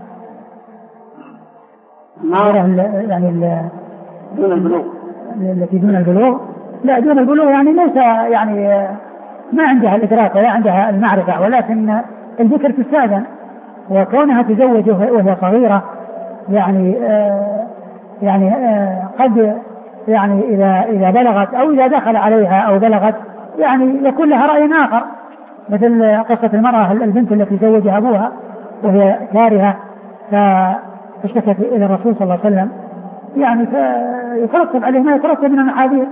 ما يعني دون البلوغ، التي دون البلوغ لا دون البلوغ يعني ليس يعني ما عندها الإدراك ولا عندها المعرفة، ولكن الذكر تستأذن، وكونها تزوج وهي صغيرة يعني آه يعني آه قد يعني إذا إذا بلغت أو إذا دخل عليها أو بلغت يعني يكون لها رأي آخر، مثل قصة المرأة البنت التي زوجها أبوها وهي كارهة فاشتكت إلى الرسول صلى الله عليه وسلم، يعني فيترتب عليه ما يترتب من المحاذير.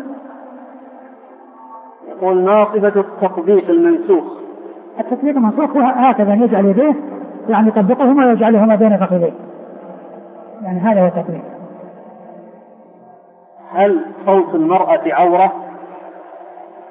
يقول ناصبة التطبيق المنسوخ. التطبيق المنسوخ هكذا يجعل يديه يعني يطبقهما ويجعلهما بين فخذيه، يعني هذا هو التطبيق. هل صوت المرأة عورة؟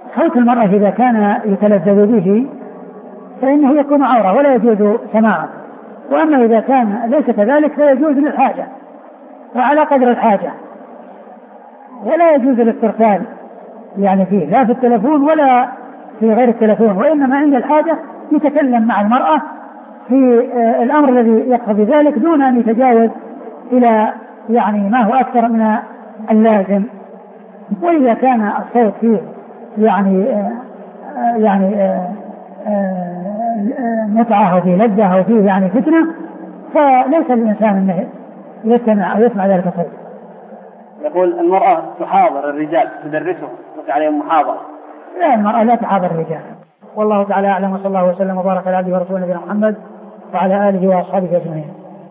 صوت المرأة إذا كان يتلذذ به فإنه يكون عورة ولا يجوز سماعه، وأما إذا كان ليس كذلك فيجوز للحاجة وعلى قدر الحاجة، ولا يجوز الاسترسال يعني فيه لا في التلفون ولا في غير التلفون، وإنما عند الحاجة يتكلم مع المرأة في الأمر الذي يقتضي ذلك دون أن يتجاوز إلى يعني ما هو أكثر من اللازم. وإذا كان الصوت فيه يعني يعني متعة وفيه لذة وفيه يعني فتنة فليس الإنسان أنه يستمع أو يسمع ذلك الصوت. يقول المرأة تحاضر الرجال تدرسه عليهم محاضرة. لا، المرأة لا تحاضر الرجال. والله تعالى أعلم، وصلى الله وسلم وبارك على عبده ورسوله نبينا محمد وعلى آله وأصحابه أجمعين.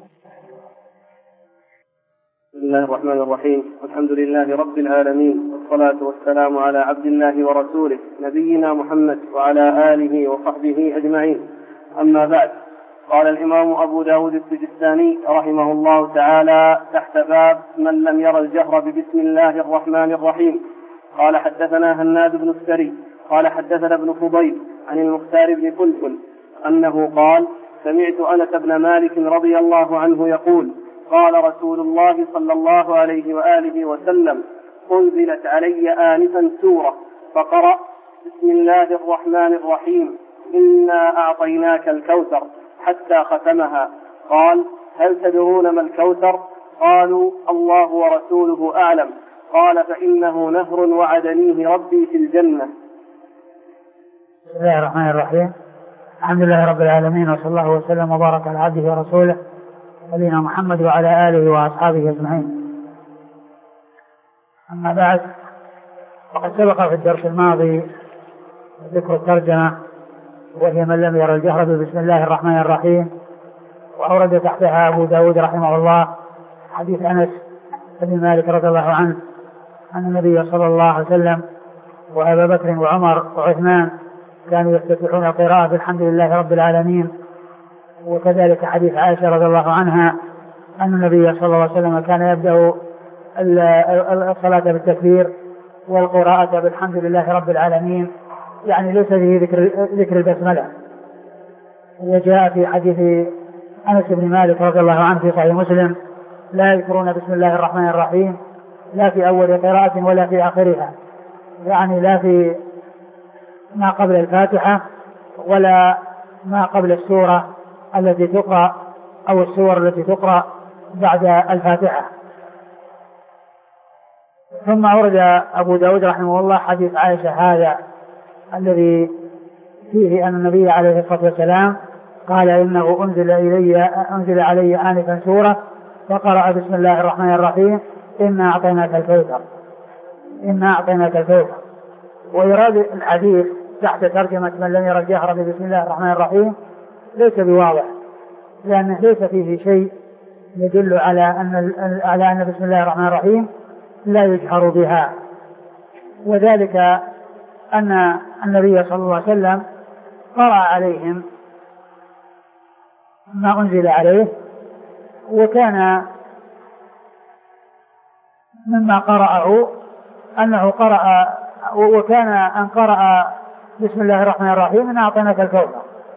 بسم الله الرحمن الرحيم، والحمد لله رب العالمين، والصلاة والسلام على عبد الله ورسوله نبينا محمد وعلى آله وصحبه أجمعين. أما بعد، قال الإمام أبو داود السجستاني رحمه الله تعالى تحت باب من لم ير الجهر ببسم الله الرحمن الرحيم، قال حدثنا هناد بن السري قال حدثنا ابن فضيل عن المختار بن فلفل أنه قال سمعت أنس بن مالك رضي الله عنه يقول قال رسول الله صلى الله عليه وآله وسلم أنزلت علي آنفا سورة فقرأ بسم الله الرحمن الرحيم إنا أعطيناك الكوثر حتى ختمها. قال هل تدرون ما الكوثر؟ قالوا الله ورسوله أعلم. قال فإنه نهر وعدنيه ربي في الجنة. بسم الله الرحمن الرحيم، الحمد لله رب العالمين، وصلى الله وسلم وبارك على عبده ورسوله نبينا محمد وعلى آله وأصحابه أجمعين. أما بعد، فقد سبق في الدرس الماضي ذكر الترجمة، وهي من لم ير الجهر بسم الله الرحمن الرحيم، وأورد تحتها أبو داود رحمه الله حديث أنس بن مالك رضي الله عنه أن النبي صلى الله عليه وسلم وأبا بكر وعمر وعثمان كانوا يفتتحون القراءة بالحمد لله رب العالمين. وكذلك حديث عائشة رضي الله عنها أن النبي صلى الله عليه وسلم كان يبدأ الصلاة بالتكبير والقراءة بالحمد لله رب العالمين، يعني ليس فيه ذكر, ذكر البسملة. وجاء في حديث أنس بن مالك رضي الله عنه في صحيح مسلم لا يذكرون بسم الله الرحمن الرحيم لا في أول قراءة ولا في آخرها، يعني لا في ما قبل الفاتحة ولا ما قبل السورة التي تقرأ أو السور التي تقرأ بعد الفاتحة. ثم أورد أبو داود رحمه الله حديث عائشة هذا الذي فيه أن النبي عليه الصلاة والسلام قال إنه أنزل إلي أنزل علي آنفا سورة فقرأ بسم الله الرحمن الرحيم إنا أعطيناك الكوثر إنا أعطيناك الكوثر. ويراد الحديث تحت ترجمة من لم ير الجهر بسم الله الرحمن الرحيم ليس بواضح، لأنه ليس فيه شيء يدل على أن على أن بسم الله الرحمن الرحيم لا يجهر بها، وذلك أن النبي صلى الله عليه وسلم قرأ عليهم ما أنزل عليه، وكان مما قرأه أنه قرأ وكان أن قرأ بسم الله الرحمن الرحيم إنا أعطيناك الكوثر،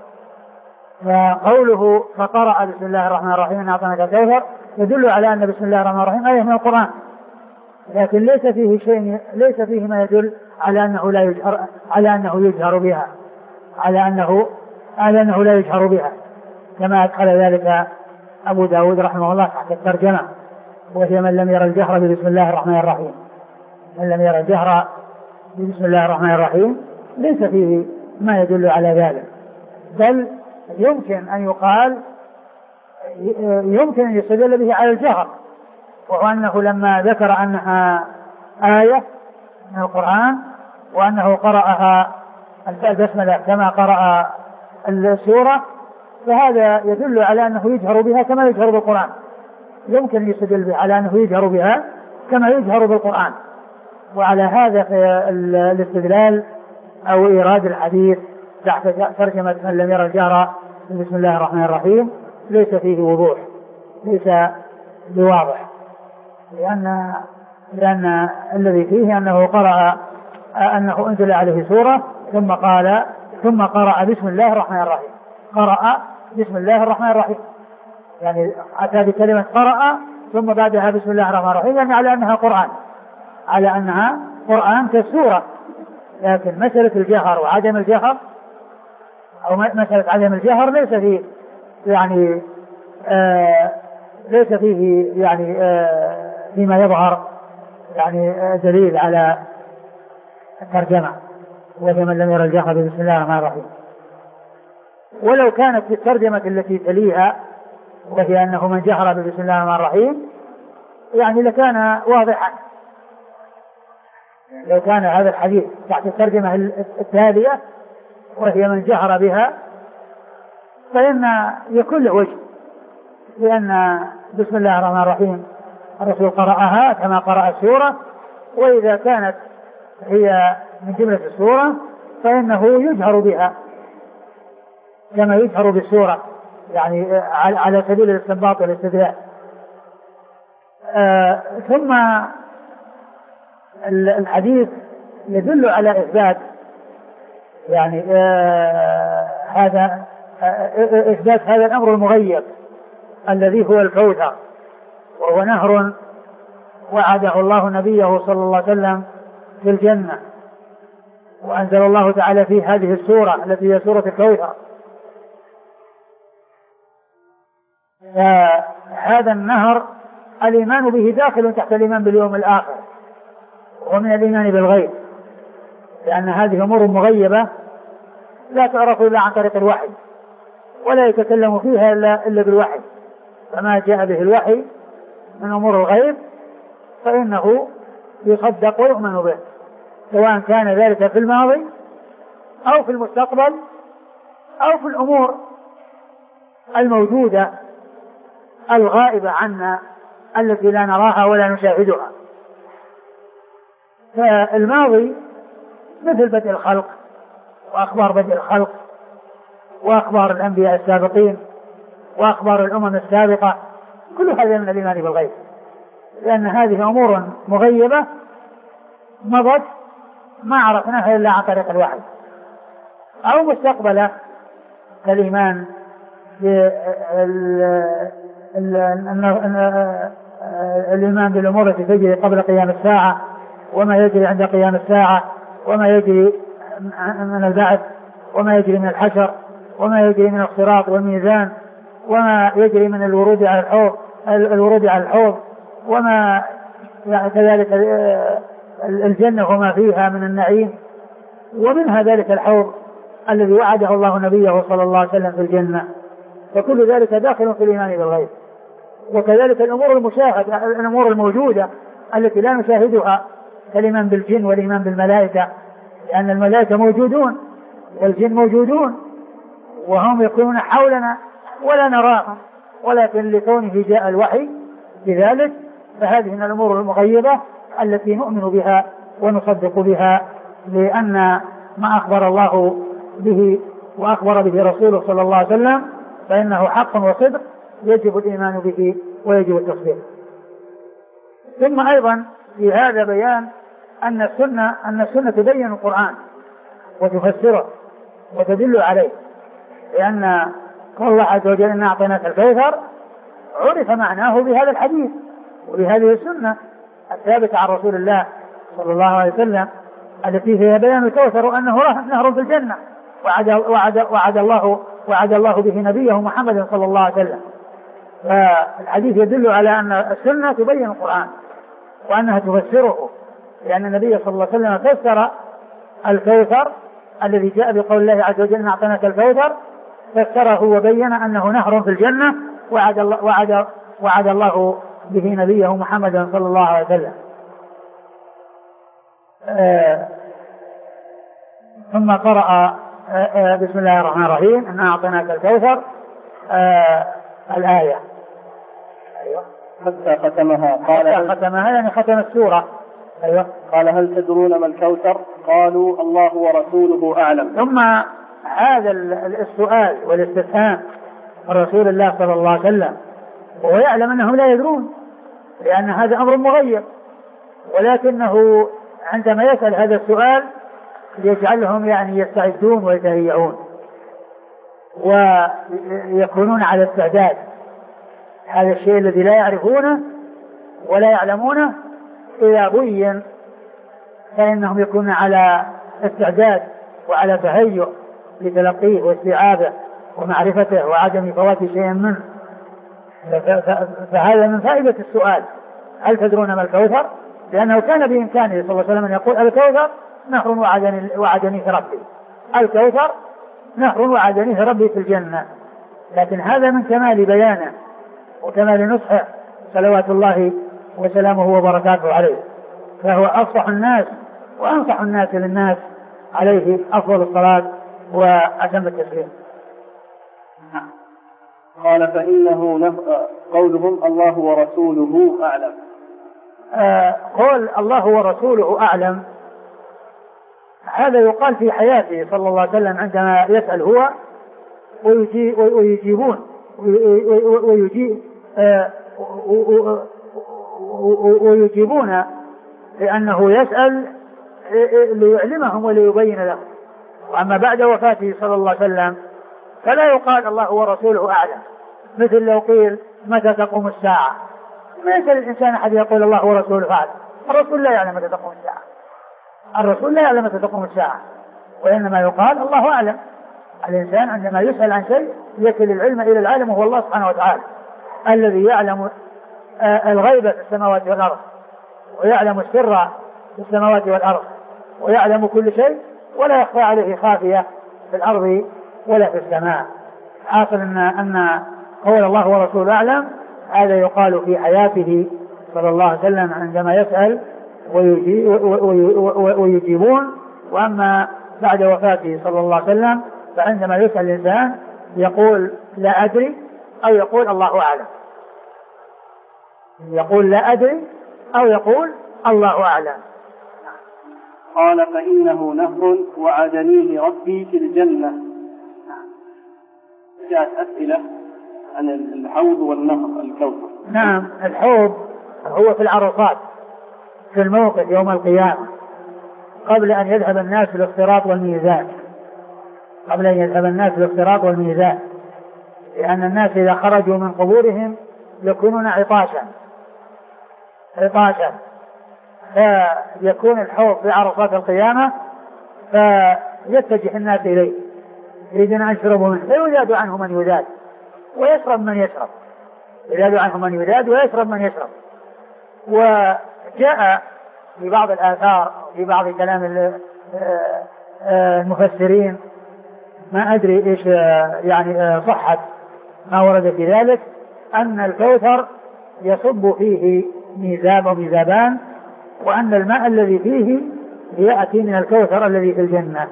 فقوله فقرأ بسم الله الرحمن الرحيم إنا أعطيناك الكوثر يدل على أن بسم الله الرحمن الرحيم آية من القرآن، لكن ليس فيه شيء ليس فيه ما يدل على أنه لا يجهر على أنه يجهر بها على أنه على أنه لا يجهر بها كما أدخل ذلك أبو داود رحمه الله تحت الترجمة، وهي من لم ير الجهر بسم الله الرحمن الرحيم. من لم ير الجهر بسم الله الرحمن الرحيم ليس فيه ما يدل على ذلك، بل يمكن أن يقال يمكن أن يستدل به على الجهر، وهو أنه لما ذكر أنها آية من القرآن وأنه قرأها البسملة كما قرأ السورة فهذا يدل على أنه يجهر بها كما يجهر بالقرآن، يمكن أن يستدل به على أنه يجهر بها كما يجهر بالقرآن. وعلى هذا في الاستدلال أو إيراد الحديث تحت ترجمة من لم ير الجهر بسم الله الرحمن الرحيم ليس فيه وضوح، ليس بواضح، لأن لأن الذي فيه أنه قرأ أنه أنزل عليه سورة ثم قال ثم قرأ بسم الله الرحمن الرحيم. قرأ بسم الله الرحمن الرحيم يعني أتى بكلمة قرأ ثم بعدها بسم الله الرحمن الرحيم يعني على أنها قرآن على أنها قرآن كالسورة. لكن مسألة الجهر وعدم الجهر أو مسألة عدم الجهر ليس فيه يعني آه ليس فيه يعني آه فيما يظهر يعني آه دليل على الترجمة وهي من لم يرى الجهر بسم الله الرحمن الرحيم. ولو كانت في الترجمة التي تليها وهي أنه من جهر بسم الله الرحمن الرحيم يعني لكان واضحا لو كان هذا الحديث تحت الترجمة التالية وهي من جهر بها فإن يكون له وجه لأن بسم الله الرحمن الرحيم الرسول قرأها كما قرأ السورة وإذا كانت هي من جملة السورة فإنه يجهر بها كما يجهر بالسورة يعني على سبيل الاستنباط والاستدلال. آه ثم الحديث يدل على إثبات يعني آه هذا آه إثبات هذا الأمر المغيب الذي هو الكوثر وهو نهر وعده الله نبيه صلى الله عليه وسلم في الجنة وأنزل الله تعالى في هذه السورة التي هي سورة الكوثر. هذا النهر الإيمان به داخل تحت الإيمان باليوم الآخر ومن الإيمان بالغيب لأن هذه أمور مغيبة لا تعرف إلا عن طريق الوحي ولا يتكلم فيها إلا, إلا بالوحي. فما جاء به الوحي من أمور الغيب فإنه يصدق ويؤمن به سواء كان ذلك في الماضي أو في المستقبل أو في الأمور الموجودة الغائبة عنا التي لا نراها ولا نشاهدها. فالماضي مثل بدء الخلق وأخبار بدء الخلق وأخبار الأنبياء السابقين وأخبار الأمم السابقة كل هذا من الإيمان بالغيب لأن هذه أمور مغيبة مضت ما عرفناها إلا عن طريق الوحي. أو مستقبلة كالإيمان الإيمان بالأمور التي تجري قبل قيام الساعة وما يجري عند قيام الساعة وما يجري من البعث وما يجري من الحشر وما يجري من الصراط والميزان وما يجري من الورود على الحوض الورود على الحوض وما يعني كذلك الجنة وما فيها من النعيم ومنها ذلك الحوض الذي وعده الله نبيه صلى الله عليه وسلم في الجنة. فكل ذلك داخل في الإيمان بالغيب. وكذلك الأمور المشاهدة الأمور الموجودة التي لا نشاهدها كالإيمان بالجن والإيمان بالملائكة لأن الملائكة موجودون والجن موجودون وهم يكونون حولنا ولا نراهم ولكن لكونه جاء الوحي بذلك فهذه من الأمور المغيبة التي نؤمن بها ونصدق بها لأن ما أخبر الله به وأخبر به رسوله صلى الله عليه وسلم فإنه حق وصدق يجب الإيمان به ويجب التصديق. ثم أيضا في هذا بيان أن السنة أن السنة تبين القرآن وتفسره وتدل عليه لأن قال الله عز وجل إنا أعطيناك الكوثر عرف معناه بهذا الحديث وبهذه السنة الثابتة عن رسول الله صلى الله عليه وسلم التي فيها بيان الكوثر وأنه نهر في الجنة وعد, وعد, وعد الله وعد الله به نبيه محمد صلى الله عليه وسلم. فالحديث يدل على أن السنة تبين القرآن وأنها تفسره لأن النبي صلى الله عليه وسلم فسر الكوثر الذي جاء بقول الله عز وجل أعطيناك الكوثر فسره وبين أنه نهر في الجنة وعد الله, وعد, وعد الله به نبيه محمد صلى الله عليه وسلم. آه ثم قرأ آه بسم الله الرحمن الرحيم إنا أعطيناك الكوثر آه الآية أيوة حتى ختمها قال حتى ختمها يعني ختم السورة. أيوة قال هل تدرون ما الكوثر قالوا الله ورسوله أعلم. ثم هذا السؤال والاستفهام من رسول الله صلى الله عليه وسلم وهو يعلم أنهم لا يدرون لأن هذا أمر مغيب ولكنه عندما يسأل هذا السؤال يجعلهم يعني يستعدون ويتهيئون ويكونون على استعداد. هذا الشيء الذي لا يعرفونه ولا يعلمونه إذا بين فإنهم يكونون على استعداد وعلى تهيؤ لتلقيه واستيعابه ومعرفته وعدم فوات شيء منه. فهذا من فائدة السؤال: هل تدرون ما الكوثر؟ لأنه كان بإمكانه صلى الله عليه وسلم أن يقول: الكوثر نهر وعدني, وعدني في ربي، الكوثر نهر وعدني في ربي في الجنة. لكن هذا من كمال بيانه وكمال نصحه صلوات الله وسلامه وبركاته عليه، فهو أفصح الناس وأنصح الناس للناس، عليه أفضل الصلاة وأتم التسليم. قال: فإنه قولهم الله ورسوله أعلم. آه قول الله ورسوله أعلم هذا يقال في حياته صلى الله عليه وسلم عندما يسأل هو ويجيبون ويجيب آه ويجيبون لأنه يسأل ليعلمهم وليبين لهم. وأما بعد وفاته صلى الله عليه وسلم فلا يقال الله ورسوله أعلم، مثل لو قيل متى تقوم الساعة، ما يسأل الإنسان أحد يقول الله ورسوله أعلم. الرسول لا يعلم متى تقوم الساعة، الرسول لا يعلم متى تقوم الساعة، وإنما يقال الله أعلم. الإنسان عندما يسأل عن شيء يكل العلم إلى العالم وهو الله سبحانه وتعالى الذي يعلم الغيب في السماوات والأرض ويعلم السر في السماوات والأرض ويعلم كل شيء ولا يخفى عليه خافية في الأرض ولا في السماء. حاصل أن, أن قول الله ورسوله أعلم هذا يقال في حياته صلى الله عليه وسلم عندما يسأل ويجيبون. وأما بعد وفاته صلى الله عليه وسلم فعندما يسأل الإنسان يقول لا أدري أو يقول الله أعلم، يقول لا أدري أو يقول الله أعلم. قال: فإنه نهر وعدنيه ربي في الجنة. جاءت أسئلة عن الحوض والنهر الكوثر. نعم، الحوض هو في العرصات في الموقف يوم القيامة قبل أن يذهب الناس للاختراط والميزان، قبل أن يذهب الناس للاختراط والميزان، لأن الناس إذا خرجوا من قبورهم يكونون عطاشا عطاشا فيكون الحوض في عرصات القيامة فيتجه الناس إليه يريدون أن يشربوا منه فيذاد عنه من يذاد ويشرب من يشرب، يذاد عنه من يذاد ويشرب من يشرب. وجاء في بعض الآثار في بعض كلام المفسرين ما أدري إيش يعني صحة ما ورد في ذلك أن الكوثر يصب فيه ميزاب وميزابان، وأن الماء الذي فيه يأتي من الكوثر الذي في الجنة.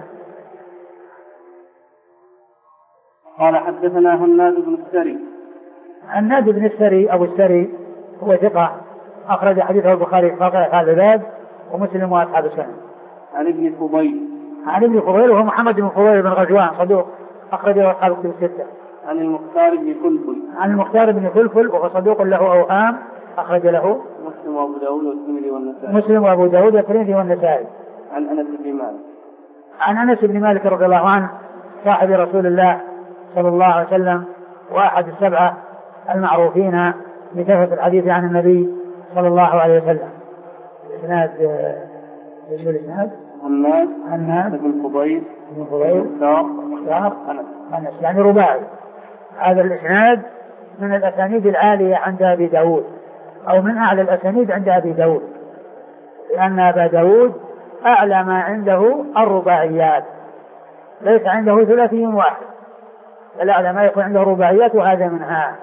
قال: حدثنا هناد بن السري. هناد بن السري أبو السري هو ثقة أخرج حديثه البخاري في هذا الباب ومسلم وأصحاب السنن. عن ابن فضيل. عن ابن فضيل وهو محمد بن فضيل بن غزوان صدوق أخرجه أصحاب الكتب الستة. عن المختار بن فلفل. عن المختار بن فلفل وهو صدوق له أوهام أخرج له مسلم وأبو داود والترمذي والنسائي. مسلم وأبو داود والترمذي والنسائي. عن أنس بن مالك. عن أنس بن مالك رضي الله عنه صاحب رسول الله صلى الله عليه وسلم وأحد السبعة المعروفين بكثرة الحديث عن النبي صلى الله عليه وسلم. الإسناد ايش الإسناد؟ هناد هناد بن فضيل بن فضيل مختار مختار أنس أنس يعني رباعي. هذا الإسناد من الأسانيد العالية عند أبي داود أو من أعلى الأسانيد عند أبي داود، لأن أبا داود أعلى ما عنده الرباعيات، ليس عنده ثلاثي واحد، بل أعلى ما يكون عنده رباعيات وهذا منها.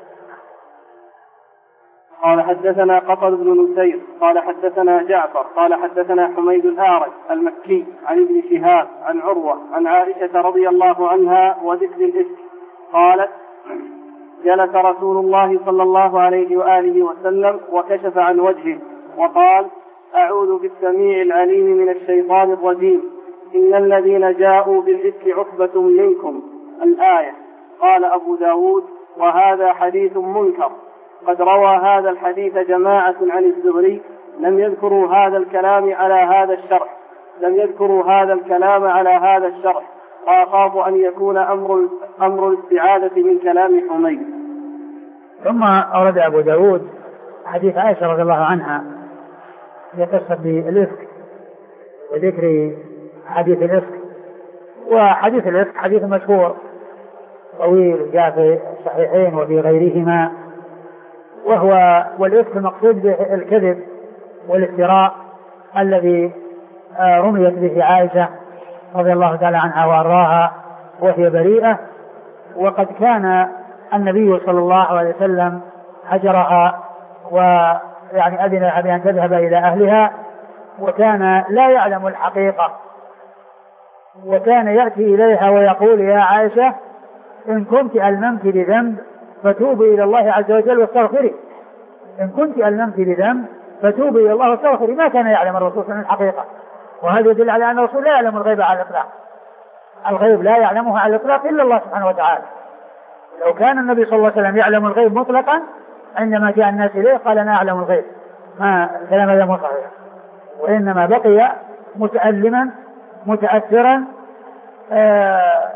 قال: حدثنا قطر بن نسير قال حدثنا جعفر قال حدثنا حميد الأعرج المكي عن ابن شهاب عن عروة عن عائشة رضي الله عنها وذكر الإفك قالت: جلس رسول الله صلى الله عليه وآله وسلم وكشف عن وجهه وقال: أعوذ بالسميع العليم من الشيطان الرجيم، إن الذين جاءوا بالإفك عصبة منكم. الآية. قال أبو داود: وهذا حديث منكر، قد روى هذا الحديث جماعة عن الزهري لم يذكروا هذا الكلام على هذا الشرح لم يذكروا هذا الكلام على هذا الشرح وأخاف أن يكون أمر أمر الاستعاذة من كلام حميد. ثم أورد أبو داود حديث عائشة رضي الله عنها في قصة بالإفك وذكر حديث الإفك. وحديث الإفك حديث مشهور طويل جاء في الصحيحين وفي غيرهما، وهو والإفك المقصود به الكذب والافتراء الذي رميت به عائشة رضي الله تعالى عنها وأرضاها وهي بريئة، وقد كان النبي صلى الله عليه وسلم هجرها ويعني أذن لها بأن تذهب إلى أهلها، وكان لا يعلم الحقيقة، وكان يأتي إليها ويقول يا عائشة إن كنت ألممت بذنب فتوبي إلى الله عز وجل واستغفري، إن كنت ألممت بذنب فتوبي إلى الله واستغفري. ما كان يعلم الرسول عن الحقيقة، وهذا يدل على أن الرسول لا يعلم الغيب على الإطلاق، الغيب لا يعلمه على الإطلاق إلا الله سبحانه وتعالى. لو كان النبي صلى الله عليه وسلم يعلم الغيب مطلقا عندما جاء الناس إليه قال أنا أعلم الغيب، ما الكلام هذا مو صحيح، وإنما بقي متألما متأثرا آه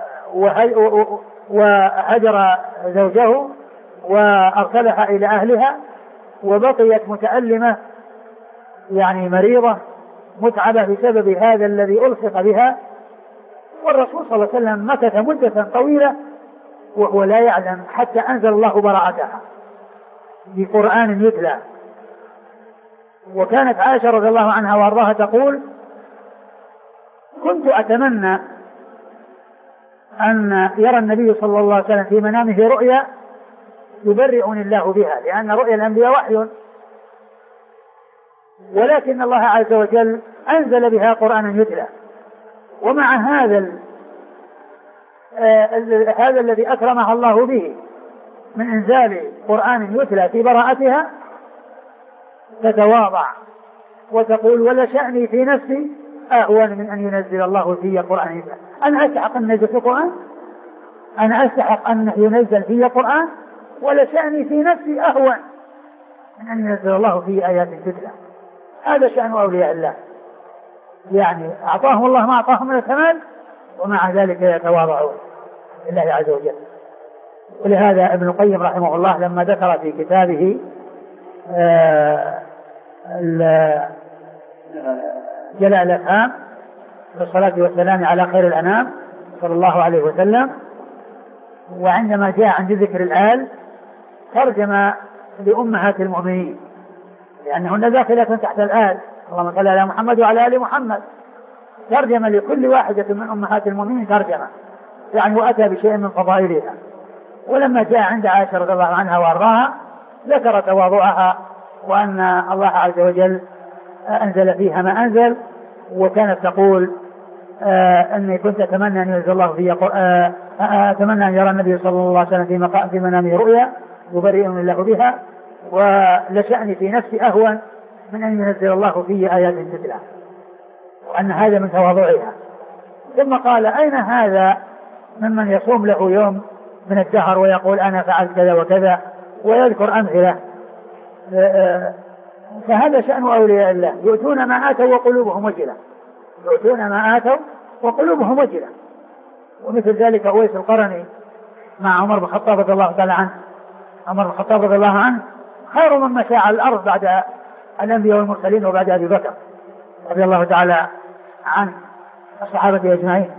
وهجر زوجه وأرسلها إلى أهلها، وبقيت متألمة يعني مريضة متعبة بسبب هذا الذي ألصق بها. والرسول صلى الله عليه وسلم مكث مدة طويلة وهو لا يعلم حتى أنزل الله براءتها بقرآن يتلى. وكانت عائشة رضي الله عنها وارضاها تقول كنت أتمنى أن يرى النبي صلى الله عليه وسلم في منامه رؤيا يبرئني الله بها، لأن رؤيا الأنبياء وحي، ولكن الله عز وجل أنزل بها قرآنا يتلى. ومع هذا آه هذا الذي أكرمها الله به من إنزال قرآن يتلى في براءتها تتواضع وتقول ولا شأني في نفسي أهون من أن ينزل الله في قرآن يتلى. أنا أستحق أن ينزل في القرآن، أنا أستحق أن ينزل في القرآن، ولا شأني في نفسي أهون من أن ينزل الله في آيات تتلى. هذا شأن أولياء الله، يعني أعطاهم الله ما أعطاهم من الكمال ومع ذلك يتواضعون لله عز وجل. ولهذا ابن القيم رحمه الله لما ذكر في كتابه جلاء الأفهام في الصلاة والسلام على خير الأنام صلى الله عليه وسلم، وعندما جاء عند ذكر الآل ترجم لأمهات المؤمنين لأنهن داخلة تحت الآل، اللهم صل على محمد وعلى آل محمد، ترجم لكل واحدة من أمهات المؤمنين ترجمة، يعني وأتى بشيء من فضائلها. ولما جاء عند عائشة رضي الله عنها وأرضاها ذكر تواضعها وأن الله عز وجل أنزل فيها ما أنزل، وكانت تقول آه أني كنت أتمنى أن ينزل الله في آه أتمنى أن يرى النبي صلى الله عليه وسلم في مقام في منامه رؤيا يبرئني الله بها، ولشأني في نفسي أهون من أن ينزل الله فيه آيات تتلى، وأن هذا من تواضعها. ثم قال أين هذا ممن يصوم له يوم من الدهر ويقول أنا فعلت كذا وكذا ويذكر أمثلة؟ فهذا شأن أولياء الله، يؤتون ما آتوا وقلوبهم وجلة، يؤتون ما آتوا وقلوبهم وجلة. ومثل ذلك أويس القرني مع عمر بن الخطاب رضي الله تعالى عنه، عمر بن الخطاب رضي الله عنه خير من مشى على الأرض بعد الأنبياء والمرسلين وبعد أبي بكر رضي الله تعالى عن الصحابة أجمعين.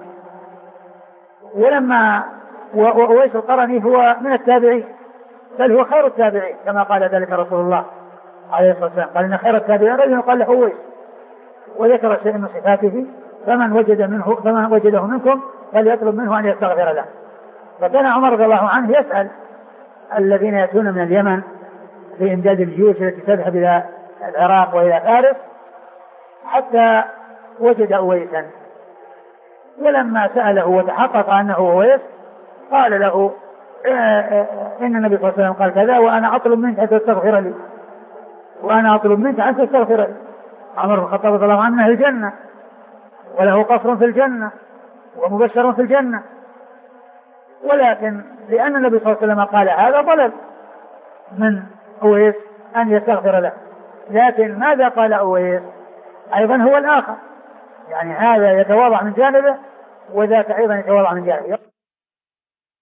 ولما وأويس القرني هو من التابعين، بل هو خير التابعين كما قال ذلك رسول الله عليه الصلاة والسلام، قال إن خير التابعين رجل قال له أويس، وذكر شيء من صفاته فمن وجد منه فمن وجده منكم فليطلب منه أن يستغفر له. فكان عمر رضي الله عنه يسأل الذين يأتون من اليمن في إمداد الجيوش التي تذهب إلى العراق وإلى فارس حتى وجد أويسا، ولما سأله وتحقق أنه أويس قال له إن النبي صلى الله عليه وسلم قال كذا وأنا أطلب منك أن تستغفر لي، وأنا أطلب منك أن تستغفر لي. عمر بن الخطاب رضي الله عنه الجنة وله قصر في الجنة ومبشر في الجنة، ولكن لأن النبي صلى الله عليه وسلم قال هذا طلب من أويس أن يستغفر له، لكن ماذا قال أويس؟ أيضا هو الآخر، يعني هذا يتواضع من جانبه وذاك أيضا يتواضع من جانبه.